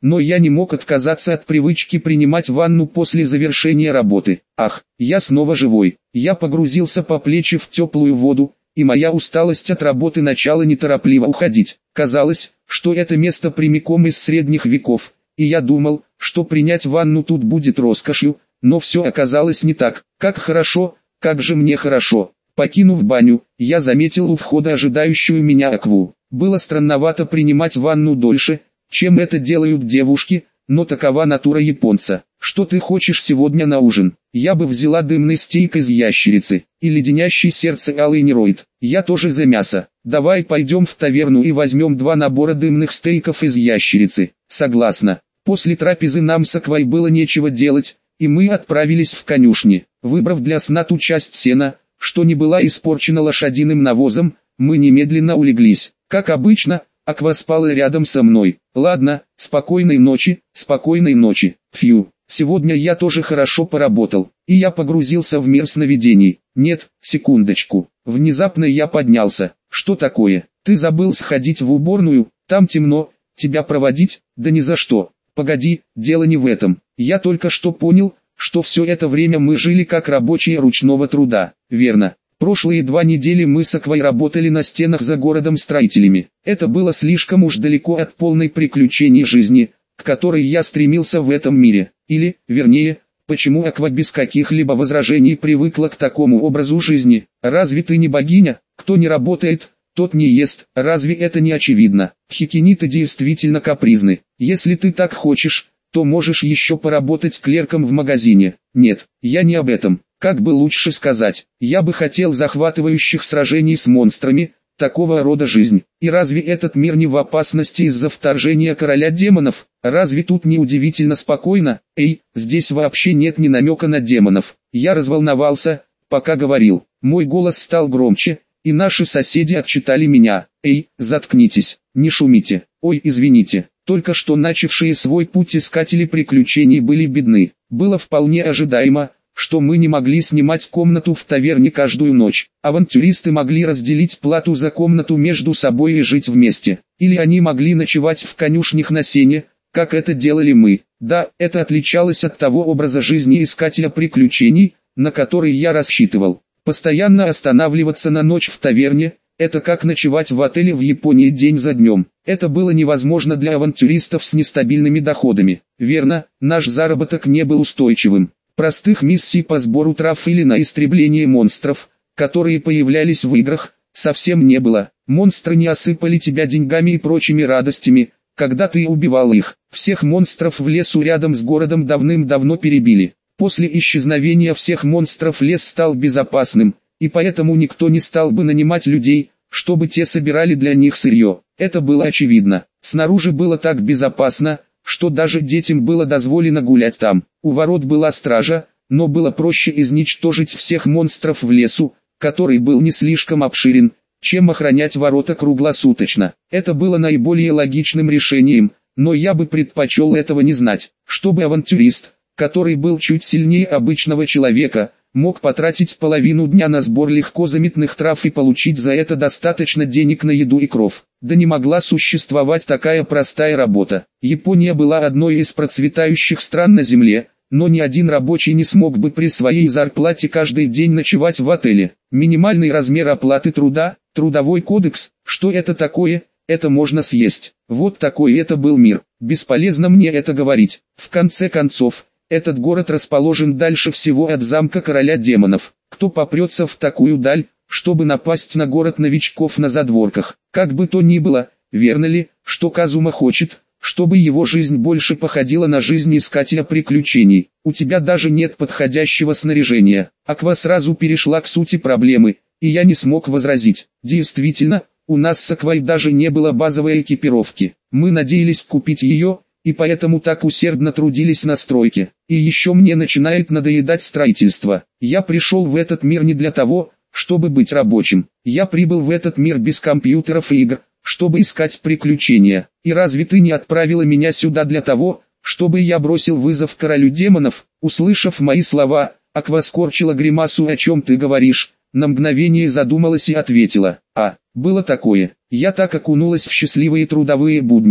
Speaker 1: но я не мог отказаться от привычки принимать ванну после завершения работы. Ах, я снова живой. Я погрузился по плечи в теплую воду, и моя усталость от работы начала неторопливо уходить. Казалось, что это место прямиком из средних веков, и я думал, что принять ванну тут будет роскошью, но все оказалось не так. Как хорошо, как же мне хорошо. Покинув баню, я заметил у входа ожидающую меня Акву. Было странновато принимать ванну дольше, чем это делают девушки, но такова натура японца. Что ты хочешь сегодня на ужин? Я бы взяла дымный стейк из ящерицы, и леденящий сердце алый нероид. Я тоже за мясо. Давай пойдем в таверну и возьмем 2 набора дымных стейков из ящерицы. Согласна. После трапезы нам с Аквой было нечего делать, и мы отправились в конюшни. Выбрав для сна ту часть сена, что не была испорчена лошадиным навозом, мы немедленно улеглись. Как обычно, Аква спала рядом со мной. Ладно, спокойной ночи, спокойной ночи. Фью, сегодня я тоже хорошо поработал, и я погрузился в мир сновидений. Нет, секундочку. Внезапно я поднялся. Что такое? Ты забыл сходить в уборную? Там темно. Тебя проводить? Да ни за что. Погоди, дело не в этом. Я только что понял, что все это время мы жили как рабочие ручного труда. Верно. Прошлые 2 недели мы с Аквой работали на стенах за городом строителями. Это было слишком уж далеко от полной приключений жизни, к которой я стремился в этом мире. Или, вернее, почему Аква без каких-либо возражений привыкла к такому образу жизни? Разве ты не богиня? Кто не работает, тот не ест. Разве это не очевидно? Хикиниты действительно капризны. Если ты так хочешь, то можешь еще поработать клерком в магазине. Нет, я не об этом. Как бы лучше сказать, я бы хотел захватывающих сражений с монстрами, такого рода жизнь. И разве этот мир не в опасности из-за вторжения короля демонов? Разве тут не удивительно спокойно? Эй, здесь вообще нет ни намека на демонов. Я разволновался, пока говорил. Мой голос стал громче, и наши соседи отчитали меня. Эй, заткнитесь, не шумите. Ой, извините. Только что начавшие свой путь искатели приключений были бедны. Было вполне ожидаемо, что мы не могли снимать комнату в таверне каждую ночь. Авантюристы могли разделить плату за комнату между собой и жить вместе. Или они могли ночевать в конюшнях на сене, как это делали мы. Да, это отличалось от того образа жизни искателя приключений, на который я рассчитывал. Постоянно останавливаться на ночь в таверне – это как ночевать в отеле в Японии день за днем. Это было невозможно для авантюристов с нестабильными доходами. Верно, наш заработок не был устойчивым. Простых миссий по сбору трав или на истребление монстров, которые появлялись в играх, совсем не было. Монстры не осыпали тебя деньгами и прочими радостями, когда ты убивал их. Всех монстров в лесу рядом с городом давным-давно перебили. После исчезновения всех монстров лес стал безопасным, и поэтому никто не стал бы нанимать людей, чтобы те собирали для них сырье. Это было очевидно. Снаружи было так безопасно, что даже детям было дозволено гулять там. У ворот была стража, но было проще изничтожить всех монстров в лесу, который был не слишком обширен, чем охранять ворота круглосуточно. Это было наиболее логичным решением, но я бы предпочел этого не знать, чтобы авантюрист, который был чуть сильнее обычного человека, мог потратить половину дня на сбор легко заметных трав и получить за это достаточно денег на еду и кров. Да не могла существовать такая простая работа. Япония была одной из процветающих стран на земле, но ни один рабочий не смог бы при своей зарплате каждый день ночевать в отеле. Минимальный размер оплаты труда, трудовой кодекс, что это такое? Это можно съесть. Вот такой это был мир. Бесполезно мне это говорить. В конце концов, этот город расположен дальше всего от замка короля демонов. Кто попрется в такую даль, чтобы напасть на город новичков на задворках? Как бы то ни было, верно ли, что Казума хочет, чтобы его жизнь больше походила на жизнь искателя приключений? У тебя даже нет подходящего снаряжения. Аква сразу перешла к сути проблемы, и я не смог возразить. Действительно, у нас с Аквой даже не было базовой экипировки. Мы надеялись купить ее, и поэтому так усердно трудились на стройке. И еще мне начинает надоедать строительство. Я пришел в этот мир не для того, чтобы быть рабочим. Я прибыл в этот мир без компьютеров и игр, чтобы искать приключения. И разве ты не отправила меня сюда для того, чтобы я бросил вызов королю демонов? Услышав мои слова, Аква скорчила гримасу. О чем ты говоришь? На мгновение задумалась и ответила. Было такое. Я так окунулась в счастливые трудовые будни,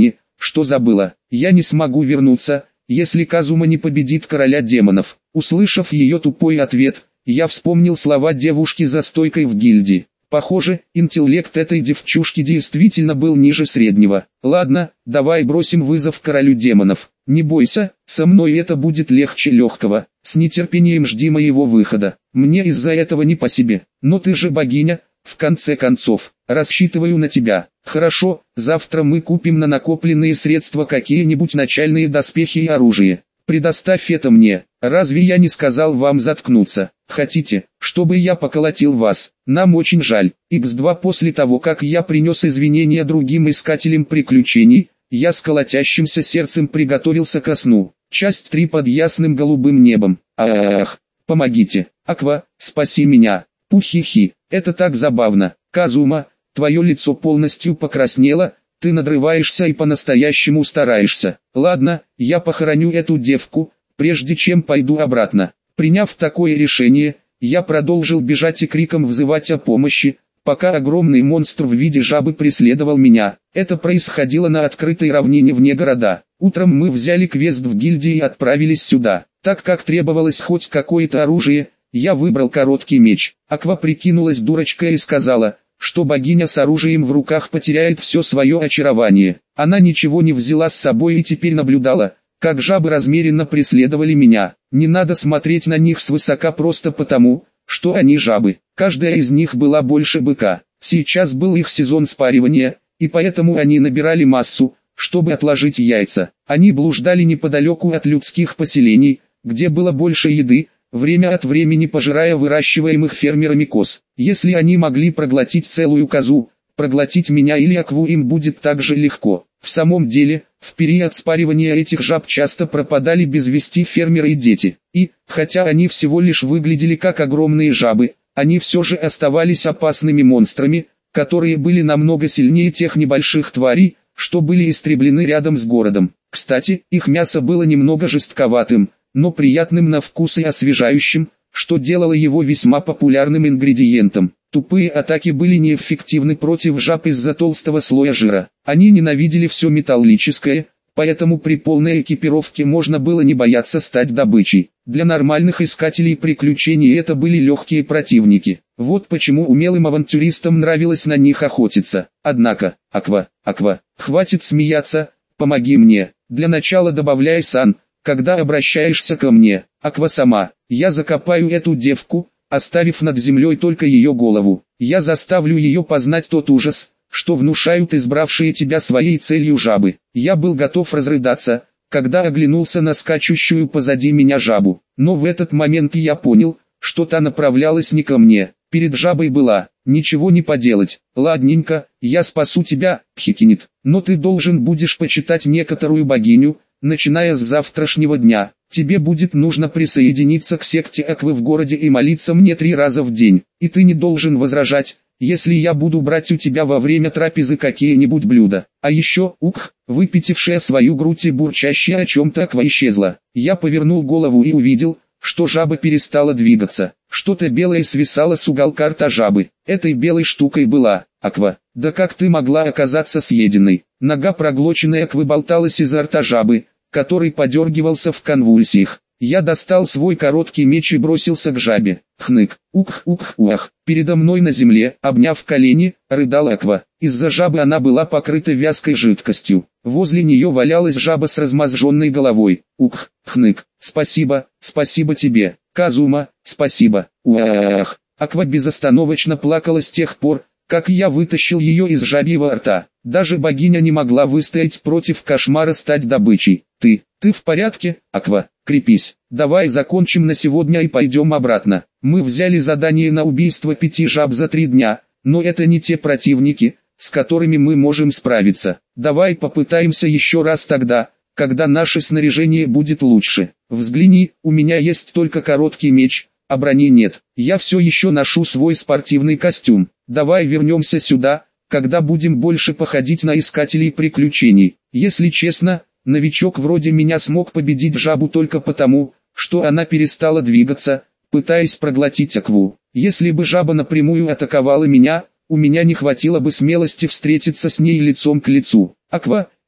Speaker 1: что забыла. Я не смогу вернуться, если Казума не победит короля демонов. Услышав ее тупой ответ, я вспомнил слова девушки за стойкой в гильдии. Похоже, интеллект этой девчушки действительно был ниже среднего. Ладно, давай бросим вызов королю демонов. Не бойся, со мной это будет легче легкого. С нетерпением жди моего выхода. Мне из-за этого не по себе. Но ты же богиня, в конце концов. Рассчитываю на тебя. Хорошо, завтра мы купим на накопленные средства какие-нибудь начальные доспехи и оружие. Предоставь это мне. Разве я не сказал вам заткнуться? Хотите, чтобы я поколотил вас? Нам очень жаль. X2 После того, как я принес извинения другим искателям приключений, я с колотящимся сердцем приготовился ко сну. Часть 3 Под ясным голубым небом. Ах, помогите. Аква, спаси меня. Пухихи, это так забавно. Казума, твое лицо полностью покраснело, ты надрываешься и по-настоящему стараешься. Ладно, я похороню эту девку, прежде чем пойду обратно. Приняв такое решение, я продолжил бежать и криком взывать о помощи, пока огромный монстр в виде жабы преследовал меня. Это происходило на открытой равнине вне города. Утром мы взяли квест в гильдии и отправились сюда. Так как требовалось хоть какое-то оружие, я выбрал короткий меч. Аква прикинулась дурочкой и сказала, что богиня с оружием в руках потеряет все свое очарование. Она ничего не взяла с собой и теперь наблюдала, как жабы размеренно преследовали меня. Не надо смотреть на них свысока просто потому, что они жабы. Каждая из них была больше быка. Сейчас был их сезон спаривания, и поэтому они набирали массу, чтобы отложить яйца. Они блуждали неподалеку от людских поселений, где было больше еды, время от времени пожирая выращиваемых фермерами коз. Если они могли проглотить целую козу, проглотить меня или Акву им будет так же легко. В самом деле, в период спаривания этих жаб часто пропадали без вести фермеры и дети. И, хотя они всего лишь выглядели как огромные жабы, они все же оставались опасными монстрами, которые были намного сильнее тех небольших тварей, что были истреблены рядом с городом. Кстати, их мясо было немного жестковатым, но приятным на вкус и освежающим, что делало его весьма популярным ингредиентом. Тупые атаки были неэффективны против жаб из-за толстого слоя жира. Они ненавидели все металлическое, поэтому при полной экипировке можно было не бояться стать добычей. Для нормальных искателей приключений это были легкие противники. Вот почему умелым авантюристам нравилось на них охотиться. Однако, Аква, хватит смеяться, помоги мне. Для начала добавляй сан, когда обращаешься ко мне. Аква сама, я закопаю эту девку, оставив над землей только ее голову. Я заставлю ее познать тот ужас, что внушают избравшие тебя своей целью жабы. Я был готов разрыдаться, когда оглянулся на скачущую позади меня жабу. Но в этот момент я понял, что та направлялась не ко мне. Перед жабой была, ничего не поделать. Ладненько, я спасу тебя, Пхикинит. Но ты должен будешь почитать некоторую богиню, начиная с завтрашнего дня. Тебе будет нужно присоединиться к секте Аквы в городе и молиться мне 3 раза в день. И ты не должен возражать, если я буду брать у тебя во время трапезы какие-нибудь блюда. А еще, выпятившая свою грудь и бурчащая о чем-то Аква исчезла. Я повернул голову и увидел, что жаба перестала двигаться. Что-то белое свисало с уголка рта жабы. Этой белой штукой была Аква. Да как ты могла оказаться съеденной? Нога проглоченной Аквы болталась изо рта жабы, который подергивался в конвульсиях. Я достал свой короткий меч и бросился к жабе. Хнык, уах. Передо мной на земле, обняв колени, рыдала Аква. Из-за жабы она была покрыта вязкой жидкостью. Возле нее валялась жаба с размозженной головой. Хнык, спасибо тебе. Казума, спасибо. Уах. Аква безостановочно плакала с тех пор, как я вытащил ее из жабьего рта. Даже богиня не могла выстоять против кошмара стать добычей. Ты в порядке, Аква? Крепись. Давай закончим на сегодня и пойдем обратно. Мы взяли задание на убийство 5 жаб за 3 дня, но это не те противники, с которыми мы можем справиться. Давай попытаемся еще раз тогда, когда наше снаряжение будет лучше. Взгляни, у меня есть только короткий меч, а брони нет. Я все еще ношу свой спортивный костюм. Давай вернемся сюда, когда будем больше походить на искателей приключений. Если честно, новичок вроде меня смог победить жабу только потому, что она перестала двигаться, пытаясь проглотить Акву. Если бы жаба напрямую атаковала меня, у меня не хватило бы смелости встретиться с ней лицом к лицу. Аква,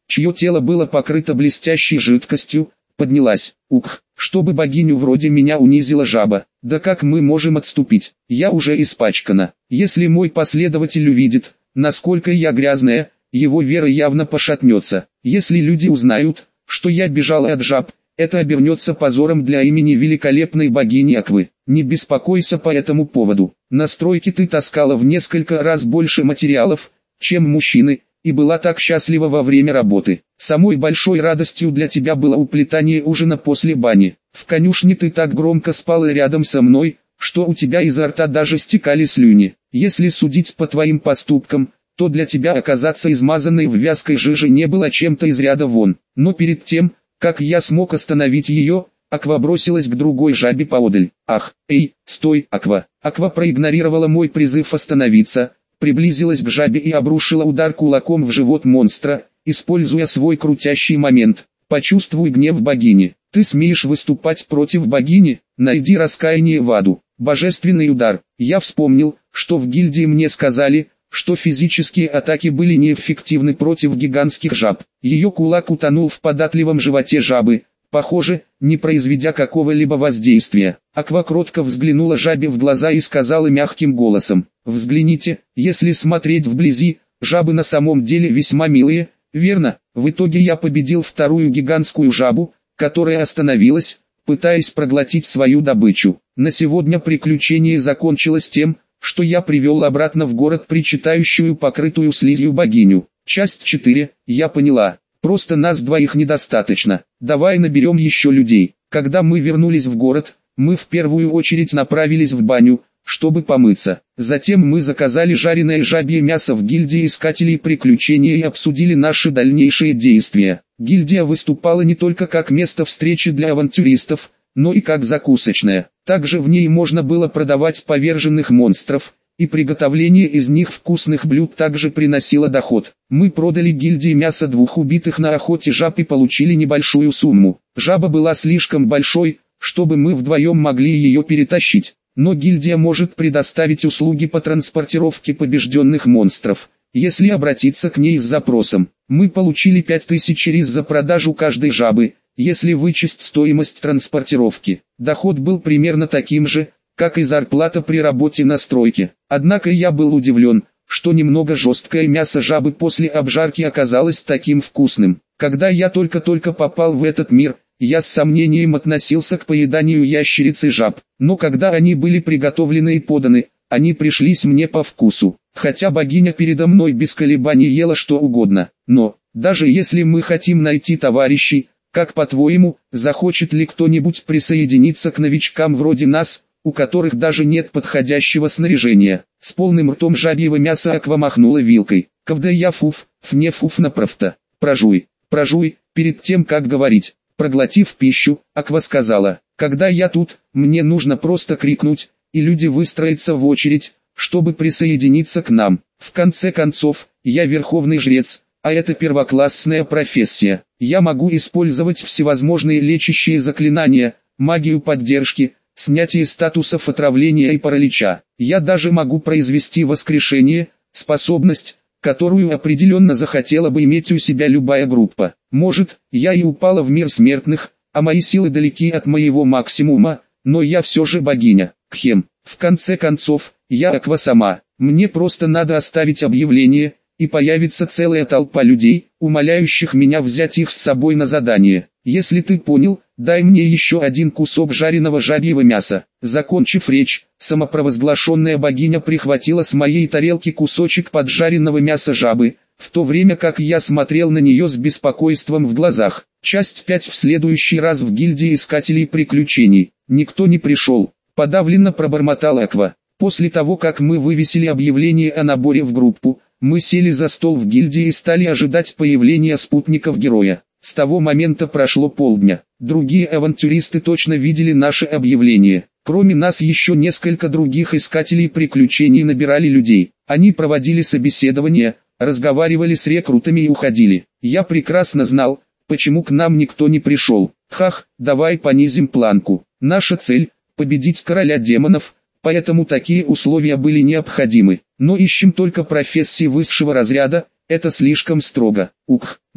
Speaker 1: чье тело было покрыто блестящей жидкостью, поднялась. Ух, чтобы богиню вроде меня унизила жаба. Да как мы можем отступить? Я уже испачкана. Если мой последователь увидит, насколько я грязная, его вера явно пошатнется. Если люди узнают, что я бежала от жаб, это обернется позором для имени великолепной богини Аквы. Не беспокойся по этому поводу. На стройке ты таскала в несколько раз больше материалов, чем мужчины, и была так счастлива во время работы. Самой большой радостью для тебя было уплетание ужина после бани. В конюшне ты так громко спала рядом со мной, что у тебя изо рта даже стекали слюни. Если судить по твоим поступкам, то для тебя оказаться измазанной в вязкой жиже не было чем-то из ряда вон. Но перед тем, как я смог остановить ее, Аква бросилась к другой жабе поодаль. Ах, эй, стой, Аква! Аква проигнорировала мой призыв остановиться, приблизилась к жабе и обрушила удар кулаком в живот монстра, используя свой крутящий момент. Почувствуй гнев богини. Ты смеешь выступать против богини? Найди раскаяние в аду. Божественный удар. Я вспомнил, что в гильдии мне сказали, что физические атаки были неэффективны против гигантских жаб. Ее кулак утонул в податливом животе жабы, похоже, не произведя какого-либо воздействия. Аква кротко взглянула жабе в глаза и сказала мягким голосом: «Взгляните, если смотреть вблизи, жабы на самом деле весьма милые, верно?» В итоге я победил вторую гигантскую жабу, которая остановилась, пытаясь проглотить свою добычу. На сегодня приключение закончилось тем, что я привел обратно в город причитающую покрытую слизью богиню. Часть 4. Я поняла. Просто нас двоих недостаточно. Давай наберем еще людей. Когда мы вернулись в город, мы в первую очередь направились в баню, чтобы помыться. Затем мы заказали жареное жабье мясо в гильдии искателей приключений и обсудили наши дальнейшие действия. Гильдия выступала не только как место встречи для авантюристов, но и как закусочная. Также в ней можно было продавать поверженных монстров, и приготовление из них вкусных блюд также приносило доход. Мы продали гильдии мясо 2 убитых на охоте жаб и получили небольшую сумму. Жаба была слишком большой, чтобы мы вдвоем могли ее перетащить. Но гильдия может предоставить услуги по транспортировке побежденных монстров, если обратиться к ней с запросом. Мы получили 5000 рис за продажу каждой жабы, если вычесть стоимость транспортировки. Доход был примерно таким же, как и зарплата при работе на стройке. Однако я был удивлен, что немного жесткое мясо жабы после обжарки оказалось таким вкусным. Когда я только-только попал в этот мир, я с сомнением относился к поеданию ящериц и жаб. Но когда они были приготовлены и поданы, они пришлись мне по вкусу. Хотя богиня передо мной без колебаний ела что угодно. Но, даже если мы хотим найти товарищей, как по-твоему, захочет ли кто-нибудь присоединиться к новичкам вроде нас, у которых даже нет подходящего снаряжения? С полным ртом жабьего мяса Аква махнула вилкой. Когда я фуф, фне фуф направто. Прожуй, перед тем как говорить. Проглотив пищу, Аква сказала: «Когда я тут, мне нужно просто крикнуть, и люди выстроятся в очередь, чтобы присоединиться к нам. В конце концов, я верховный жрец, а это первоклассная профессия. Я могу использовать всевозможные лечащие заклинания, магию поддержки, снятие статусов отравления и паралича. Я даже могу произвести воскрешение, способность, которую определенно захотела бы иметь у себя любая группа. Может, я и упала в мир смертных, а мои силы далеки от моего максимума, но я все же богиня. Кхем. В конце концов, я Аква сама. Мне просто надо оставить объявление, и появится целая толпа людей, умоляющих меня взять их с собой на задание. Если ты понял, дай мне еще один кусок жареного жабьего мяса». Закончив речь, самопровозглашенная богиня прихватила с моей тарелки кусочек поджаренного мяса жабы, в то время как я смотрел на нее с беспокойством в глазах. Часть 5. В следующий раз в гильдии искателей приключений. Никто не пришел. Подавленно пробормотал Аква. После того, как мы вывесили объявление о наборе в группу, мы сели за стол в гильдии и стали ожидать появления спутников героя. С того момента прошло полдня. Другие авантюристы точно видели наше объявление. Кроме нас еще несколько других искателей приключений набирали людей. Они проводили собеседования, разговаривали с рекрутами и уходили. Я прекрасно знал, почему к нам никто не пришел. Хах, давай понизим планку. Наша цель – победить короля демонов, поэтому такие условия были необходимы. Но ищем только профессии высшего разряда, это слишком строго. Но,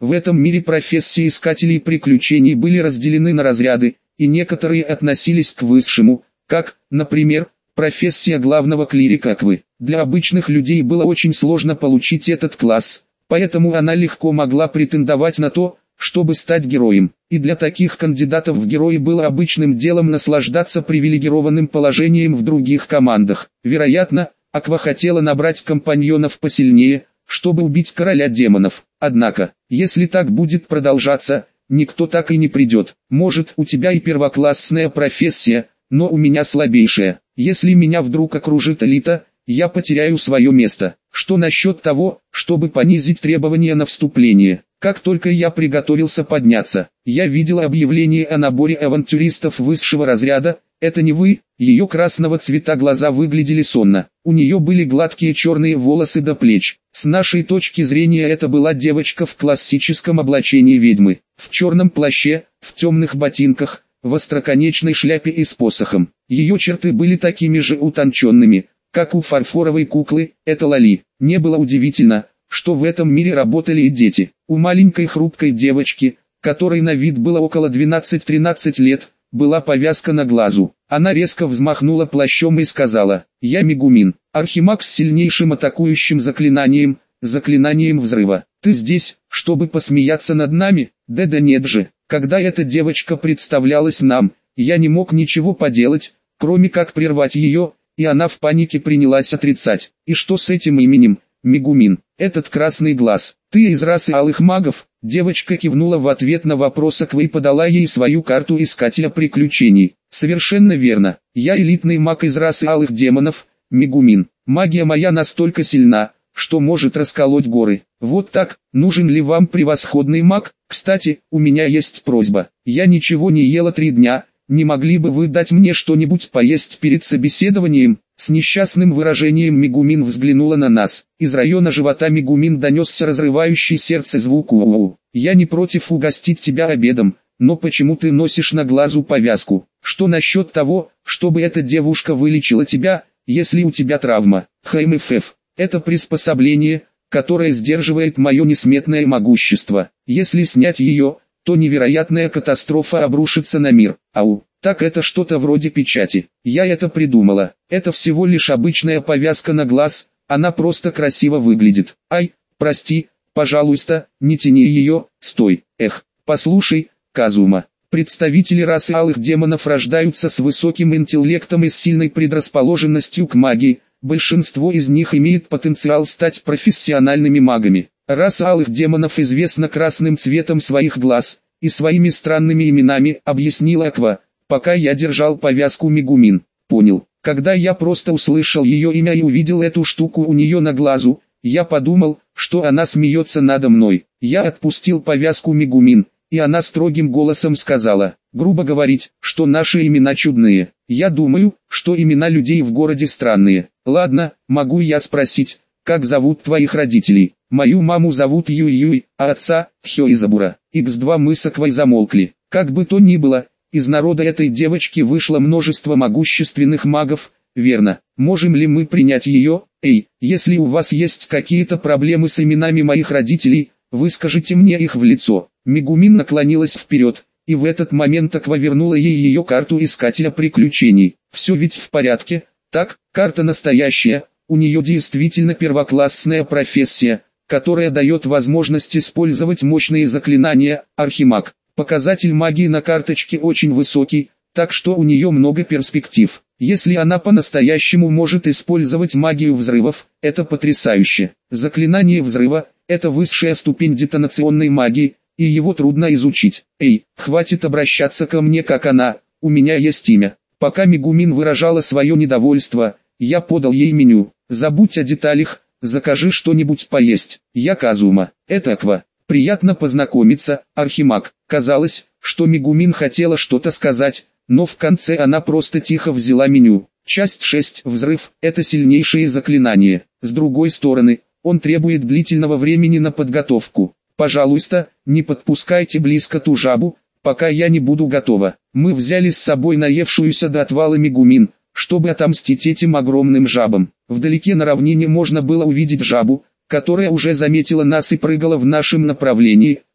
Speaker 1: В этом мире профессии искателей приключений были разделены на разряды, и некоторые относились к высшему, как, например, профессия главного клирика Аквы. Для обычных людей было очень сложно получить этот класс, поэтому она легко могла претендовать на то, чтобы стать героем. И для таких кандидатов в герои было обычным делом наслаждаться привилегированным положением в других командах. Вероятно, Аква хотела набрать компаньонов посильнее, чтобы убить короля демонов. Однако, если так будет продолжаться, никто так и не придет. Может, у тебя и первоклассная профессия, но у меня слабейшая. Если меня вдруг окружит элита, я потеряю свое место. Что насчет того, чтобы понизить требования на вступление? Как только я приготовился подняться, я видел объявление о наборе авантюристов высшего разряда. Это не вы? Ее красного цвета глаза выглядели сонно. У нее были гладкие черные волосы до плеч. С нашей точки зрения это была девочка в классическом облачении ведьмы. В черном плаще, в темных ботинках, в остроконечной шляпе и с посохом. Ее черты были такими же утонченными, как у фарфоровой куклы. Это Лали. Не было удивительно, что в этом мире работали и дети. У маленькой хрупкой девочки, которой на вид было около 12-13 лет, была повязка на глазу. Она резко взмахнула плащом и сказала: «Я Мегумин, архимаг с сильнейшим атакующим заклинанием, заклинанием взрыва. Ты здесь, чтобы посмеяться над нами?» Да нет же. Когда эта девочка представлялась нам, я не мог ничего поделать, кроме как прервать ее, и она в панике принялась отрицать. «И что с этим именем, Мегумин? Этот красный глаз. Ты из расы алых магов?» Девочка кивнула в ответ на вопрос Аквы и подала ей свою карту искателя приключений. «Совершенно верно. Я элитный маг из расы алых демонов, Мегумин. Магия моя настолько сильна, что может расколоть горы. Вот так. Нужен ли вам превосходный маг? Кстати, у меня есть просьба. Я ничего не ела 3 дня. Не могли бы вы дать мне что-нибудь поесть перед собеседованием?» С несчастным выражением Мегумин взглянула на нас. Из района живота Мегумин донесся разрывающий сердце звук «у-у-у». «Я не против угостить тебя обедом, но почему ты носишь на глазу повязку? Что насчет того, чтобы эта девушка вылечила тебя, если у тебя травма?» «ХМФФ. Это приспособление, которое сдерживает мое несметное могущество. Если снять ее, то невероятная катастрофа обрушится на мир. Ау, так это что-то вроде печати. Я это придумала. Это всего лишь обычная повязка на глаз, она просто красиво выглядит. Ай, прости, пожалуйста, не тяни ее, стой. Эх, послушай, Казума. Представители расы алых демонов рождаются с высоким интеллектом и с сильной предрасположенностью к магии. Большинство из них имеет потенциал стать профессиональными магами. Раса алых демонов известна красным цветом своих глаз и своими странными именами, объяснила Аква, пока я держал повязку Мегумин. Понял. Когда я просто услышал ее имя и увидел эту штуку у нее на глазу, я подумал, что она смеется надо мной. Я отпустил повязку Мегумин, и она строгим голосом сказала: «Грубо говорить, что наши имена чудные. Я думаю, что имена людей в городе странные. Ладно, могу я спросить, как зовут твоих родителей?» «Мою маму зовут Юй-Юй, а отца – Хёизабура». Х2 мы с Аквой замолкли. Как бы то ни было, из народа этой девочки вышло множество могущественных магов, верно? Можем ли мы принять ее? Эй, если у вас есть какие-то проблемы с именами моих родителей, выскажите мне их в лицо. Мегумин наклонилась вперед, и в этот момент Аква вернула ей ее карту искателя приключений. Все ведь в порядке? Так, карта настоящая, у нее действительно первоклассная профессия, которая дает возможность использовать мощные заклинания, архимаг. Показатель магии на карточке очень высокий, так что у нее много перспектив. Если она по-настоящему может использовать магию взрывов, это потрясающе. Заклинание взрыва – это высшая ступень детонационной магии, и его трудно изучить. Эй, хватит обращаться ко мне как она, у меня есть имя. Пока Мегумин выражала свое недовольство, я подал ей меню. Забудь о деталях, закажи что-нибудь поесть. Я Казума, это Аква. Приятно познакомиться, архимаг. Казалось, что Мегумин хотела что-то сказать, но в конце она просто тихо взяла меню. Часть 6. Взрыв – это сильнейшее заклинание. С другой стороны, он требует длительного времени на подготовку. Пожалуйста, не подпускайте близко ту жабу, пока я не буду готова. Мы взяли с собой наевшуюся до отвала Мегумин, чтобы отомстить этим огромным жабам. Вдалеке на равнине можно было увидеть жабу, которая уже заметила нас и прыгала в нашем направлении.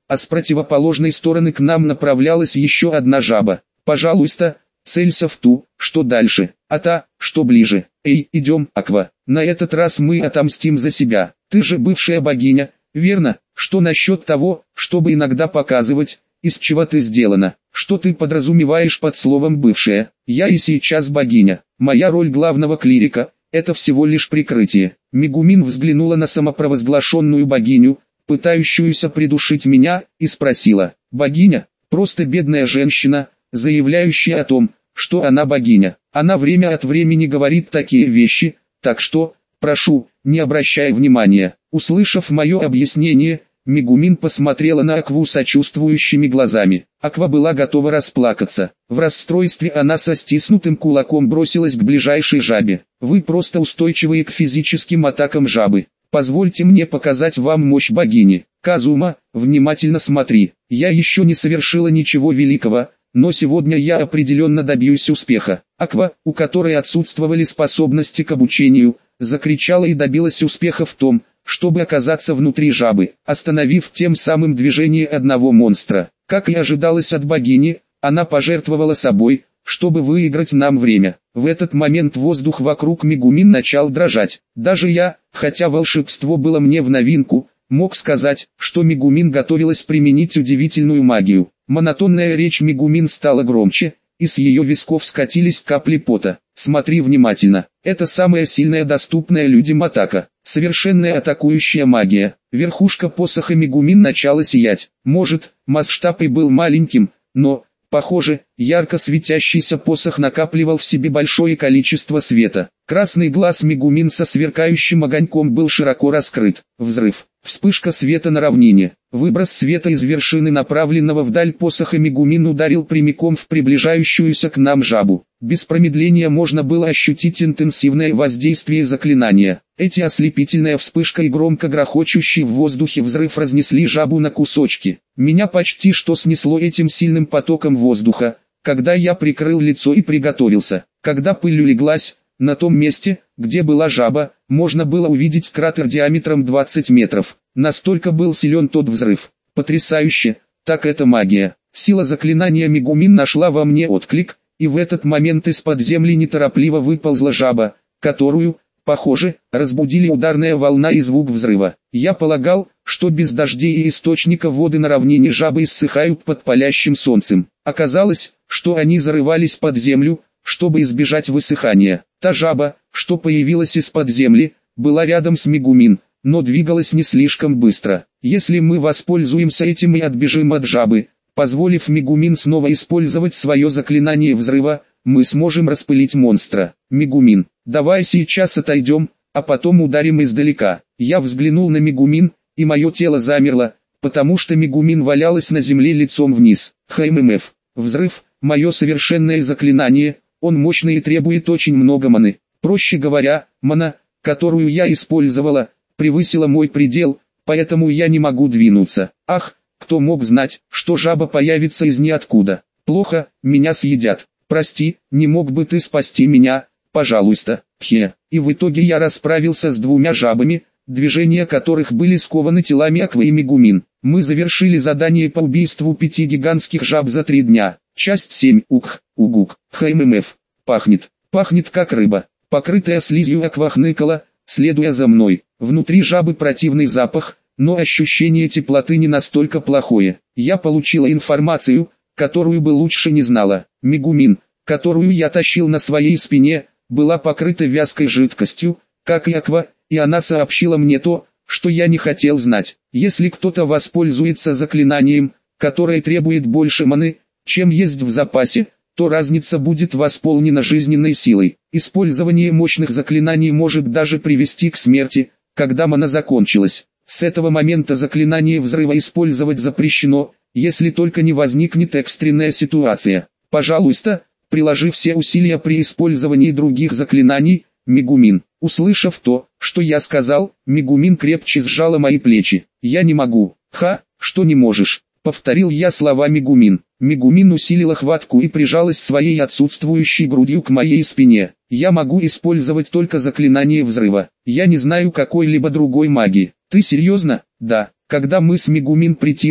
Speaker 1: а с противоположной стороны к нам направлялась еще одна жаба. «Пожалуйста, целься в ту, что дальше, а та, что ближе. Эй, идем, Аква, на этот раз мы отомстим за себя. Ты же бывшая богиня, верно? Что насчет того, чтобы иногда показывать, из чего ты сделана? Что ты подразумеваешь под словом «бывшая»? Я и сейчас богиня. Моя роль главного клирика – это всего лишь прикрытие». Мегумин взглянула на самопровозглашенную богиню, пытающуюся придушить меня, и спросила: «Богиня? Просто бедная женщина, заявляющая о том, что она богиня. Она время от времени говорит такие вещи, так что, прошу, не обращай внимания». Услышав мое объяснение, Мегумин посмотрела на Акву сочувствующими глазами. Аква была готова расплакаться. В расстройстве она со стиснутым кулаком бросилась к ближайшей жабе. «Вы просто устойчивые к физическим атакам жабы. Позвольте мне показать вам мощь богини. Казума, внимательно смотри. Я еще не совершила ничего великого, но сегодня я определенно добьюсь успеха». Аква, у которой отсутствовали способности к обучению, закричала и добилась успеха в том, чтобы оказаться внутри жабы, остановив тем самым движение одного монстра. Как и ожидалось от богини, она пожертвовала собой, чтобы выиграть нам время. В этот момент воздух вокруг Мегумин начал дрожать. Даже я, хотя волшебство было мне в новинку, мог сказать, что Мегумин готовилась применить удивительную магию. Монотонная речь Мегумин стала громче, и с ее висков скатились капли пота. «Смотри внимательно, это самая сильная доступная людям атака, совершенная атакующая магия». Верхушка посоха Мегумин начала сиять. Может, масштаб и был маленьким, но, похоже, ярко светящийся посох накапливал в себе большое количество света. Красный глаз Мегумин со сверкающим огоньком был широко раскрыт. Взрыв. Вспышка света на равнине. Выброс света из вершины направленного вдаль посоха Мегумин ударил прямиком в приближающуюся к нам жабу. Без промедления можно было ощутить интенсивное воздействие заклинания. Эти ослепительная вспышка и громко грохочущий в воздухе взрыв разнесли жабу на кусочки. Меня почти что снесло этим сильным потоком воздуха, когда я прикрыл лицо и приготовился. Когда пыль улеглась, на том месте, где была жаба, можно было увидеть кратер диаметром 20 метров. Настолько был силен тот взрыв. Потрясающе, так это магия. Сила заклинания Мегумин нашла во мне отклик, и в этот момент из-под земли неторопливо выползла жаба, которую, похоже, разбудили ударная волна и звук взрыва. Я полагал, что без дождей и источника воды на равнине жабы иссыхают под палящим солнцем. Оказалось, что они зарывались под землю, чтобы избежать высыхания. Та жаба, что появилась из-под земли, была рядом с Мегумин, но двигалась не слишком быстро. Если мы воспользуемся этим и отбежим от жабы, позволив Мегумин снова использовать свое заклинание взрыва, мы сможем распылить монстра. Мегумин, давай сейчас отойдем, а потом ударим издалека. Я взглянул на Мегумин, и мое тело замерло, потому что Мегумин валялась на земле лицом вниз. ХММФ. Взрыв, мое совершенное заклинание. Он мощный и требует очень много маны. Проще говоря, мана, которую я использовала, превысила мой предел, поэтому я не могу двинуться. Ах, кто мог знать, что жаба появится из ниоткуда. Плохо, меня съедят. Прости, не мог бы ты спасти меня, пожалуйста. Хе. И в итоге я расправился с двумя жабами, движения которых были скованы телами Аквы и Мегумин. Мы завершили задание по убийству 5 гигантских жаб за 3 дня. Часть 7. Угук. ХММФ. Пахнет как рыба. Покрытая слизью Аква хныкала, следуя за мной. Внутри жабы противный запах, но ощущение теплоты не настолько плохое. Я получила информацию, которую бы лучше не знала. Мегумин, которую я тащил на своей спине, была покрыта вязкой жидкостью, как и Аква, и она сообщила мне то, что я не хотел знать. Если кто-то воспользуется заклинанием, которое требует больше маны, чем есть в запасе, то разница будет восполнена жизненной силой. Использование мощных заклинаний может даже привести к смерти, когда мана закончилась. С этого момента заклинание взрыва использовать запрещено, если только не возникнет экстренная ситуация. Пожалуйста, приложи все усилия при использовании других заклинаний, Мегумин. Услышав то, что я сказал, Мегумин крепче сжала мои плечи. Я не могу. Что не можешь? Повторил я слова Мегумин. Мегумин усилила хватку и прижалась своей отсутствующей грудью к моей спине. Я могу использовать только заклинание взрыва. Я не знаю какой-либо другой магии. Ты серьезно? Да. Когда мы с Мегумин притихли,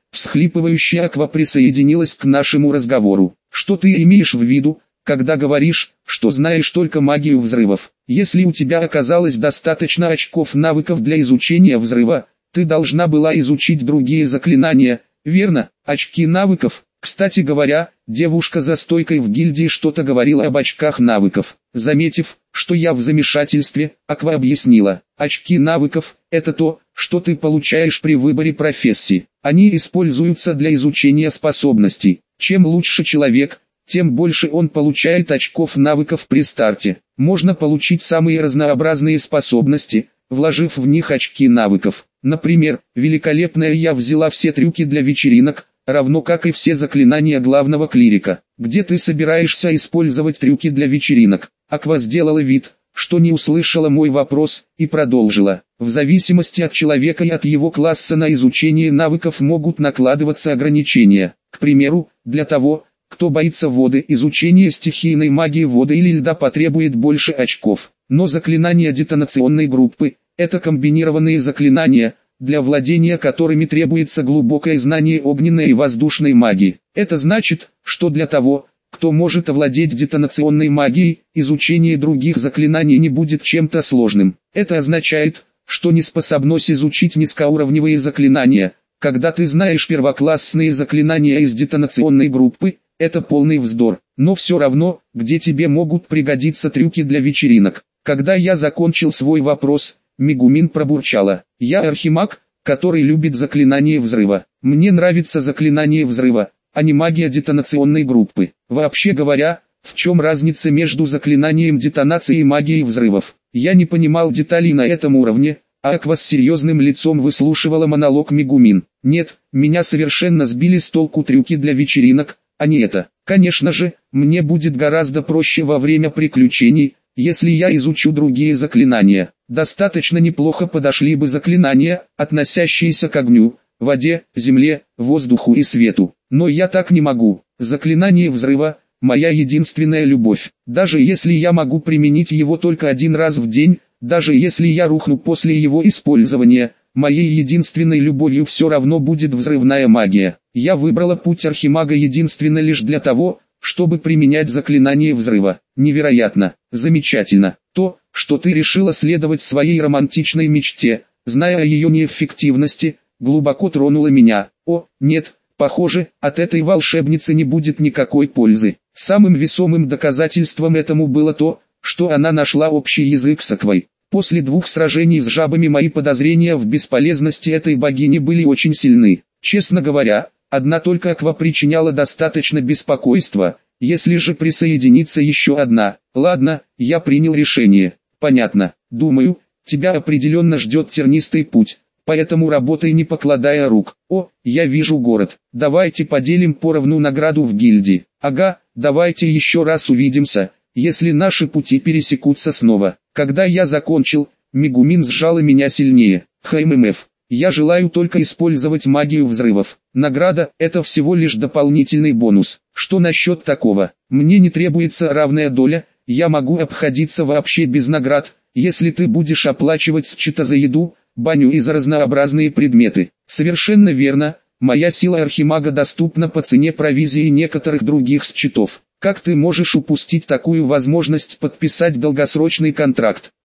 Speaker 1: Всхлипывающая Аква присоединилась к нашему разговору. Что ты имеешь в виду, когда говоришь, что знаешь только магию взрывов? Если у тебя оказалось достаточно очков навыков для изучения взрыва, ты должна была изучить другие заклинания, верно? Очки навыков. Кстати говоря, девушка за стойкой в гильдии что-то говорила об очках навыков. Заметив, что я в замешательстве, Аква объяснила: очки навыков – это то, что ты получаешь при выборе профессии. Они используются для изучения способностей. Чем лучше человек, тем больше он получает очков навыков при старте. Можно получить самые разнообразные способности, вложив в них очки навыков. Например, великолепная я взяла все трюки для вечеринок, равно как и все заклинания главного клирика. Где ты собираешься использовать трюки для вечеринок? Аква сделала вид, что не услышала мой вопрос, и продолжила. В зависимости от человека и от его класса на изучение навыков могут накладываться ограничения. К примеру, для того, кто боится воды, изучение стихийной магии воды или льда потребует больше очков. Но заклинания детонационной группы – это комбинированные заклинания, для владения которыми требуется глубокое знание огненной и воздушной магии. Это значит, что для того, кто может овладеть детонационной магией, изучение других заклинаний не будет чем-то сложным. Это означает, что неспособность изучить низкоуровневые заклинания, когда ты знаешь первоклассные заклинания из детонационной группы, это полный вздор. Но все равно, где тебе могут пригодиться трюки для вечеринок. Когда я закончил свой вопрос, Мегумин пробурчала: я архимаг, который любит заклинание взрыва. Мне нравится заклинание взрыва, а не магия детонационной группы. Вообще говоря, в чем разница между заклинанием детонации и магией взрывов? Я не понимал деталей на этом уровне, а Аква с серьезным лицом выслушивала монолог Мегумин. Нет, меня совершенно сбили с толку трюки для вечеринок, а не это. Конечно же, мне будет гораздо проще во время приключений, если я изучу другие заклинания. Достаточно неплохо подошли бы заклинания, относящиеся к огню, воде, земле, воздуху и свету. Но я так не могу. Заклинание взрыва – моя единственная любовь. Даже если я могу применить его только один раз в день, даже если я рухну после его использования, моей единственной любовью все равно будет взрывная магия. Я выбрала путь архимага единственно лишь для того, чтобы применять заклинание взрыва. Невероятно, замечательно. То, что ты решила следовать своей романтичной мечте, зная о ее неэффективности, глубоко тронуло меня. О, нет, похоже, от этой волшебницы не будет никакой пользы. Самым весомым доказательством этому было то, что она нашла общий язык с Аквой. После 2 сражений с жабами мои подозрения в бесполезности этой богини были очень сильны. Честно говоря, одна только Аква причиняла достаточно беспокойства, если же присоединится еще одна. Ладно, я принял решение. Понятно. Думаю, тебя определенно ждет тернистый путь, поэтому работай не покладая рук. О, я вижу город. Давайте поделим поровну награду в гильдии. Ага, давайте еще раз увидимся, если наши пути пересекутся снова. Когда я закончил, Мегумин сжала меня сильнее. ХММФ. Я желаю только использовать магию взрывов. Награда – это всего лишь дополнительный бонус. Что насчет такого? Мне не требуется равная доля, я могу обходиться вообще без наград, если ты будешь оплачивать счета за еду, баню и за разнообразные предметы. Совершенно верно, моя сила архимага доступна по цене провизии и некоторых других счетов. Как ты можешь упустить такую возможность подписать долгосрочный контракт?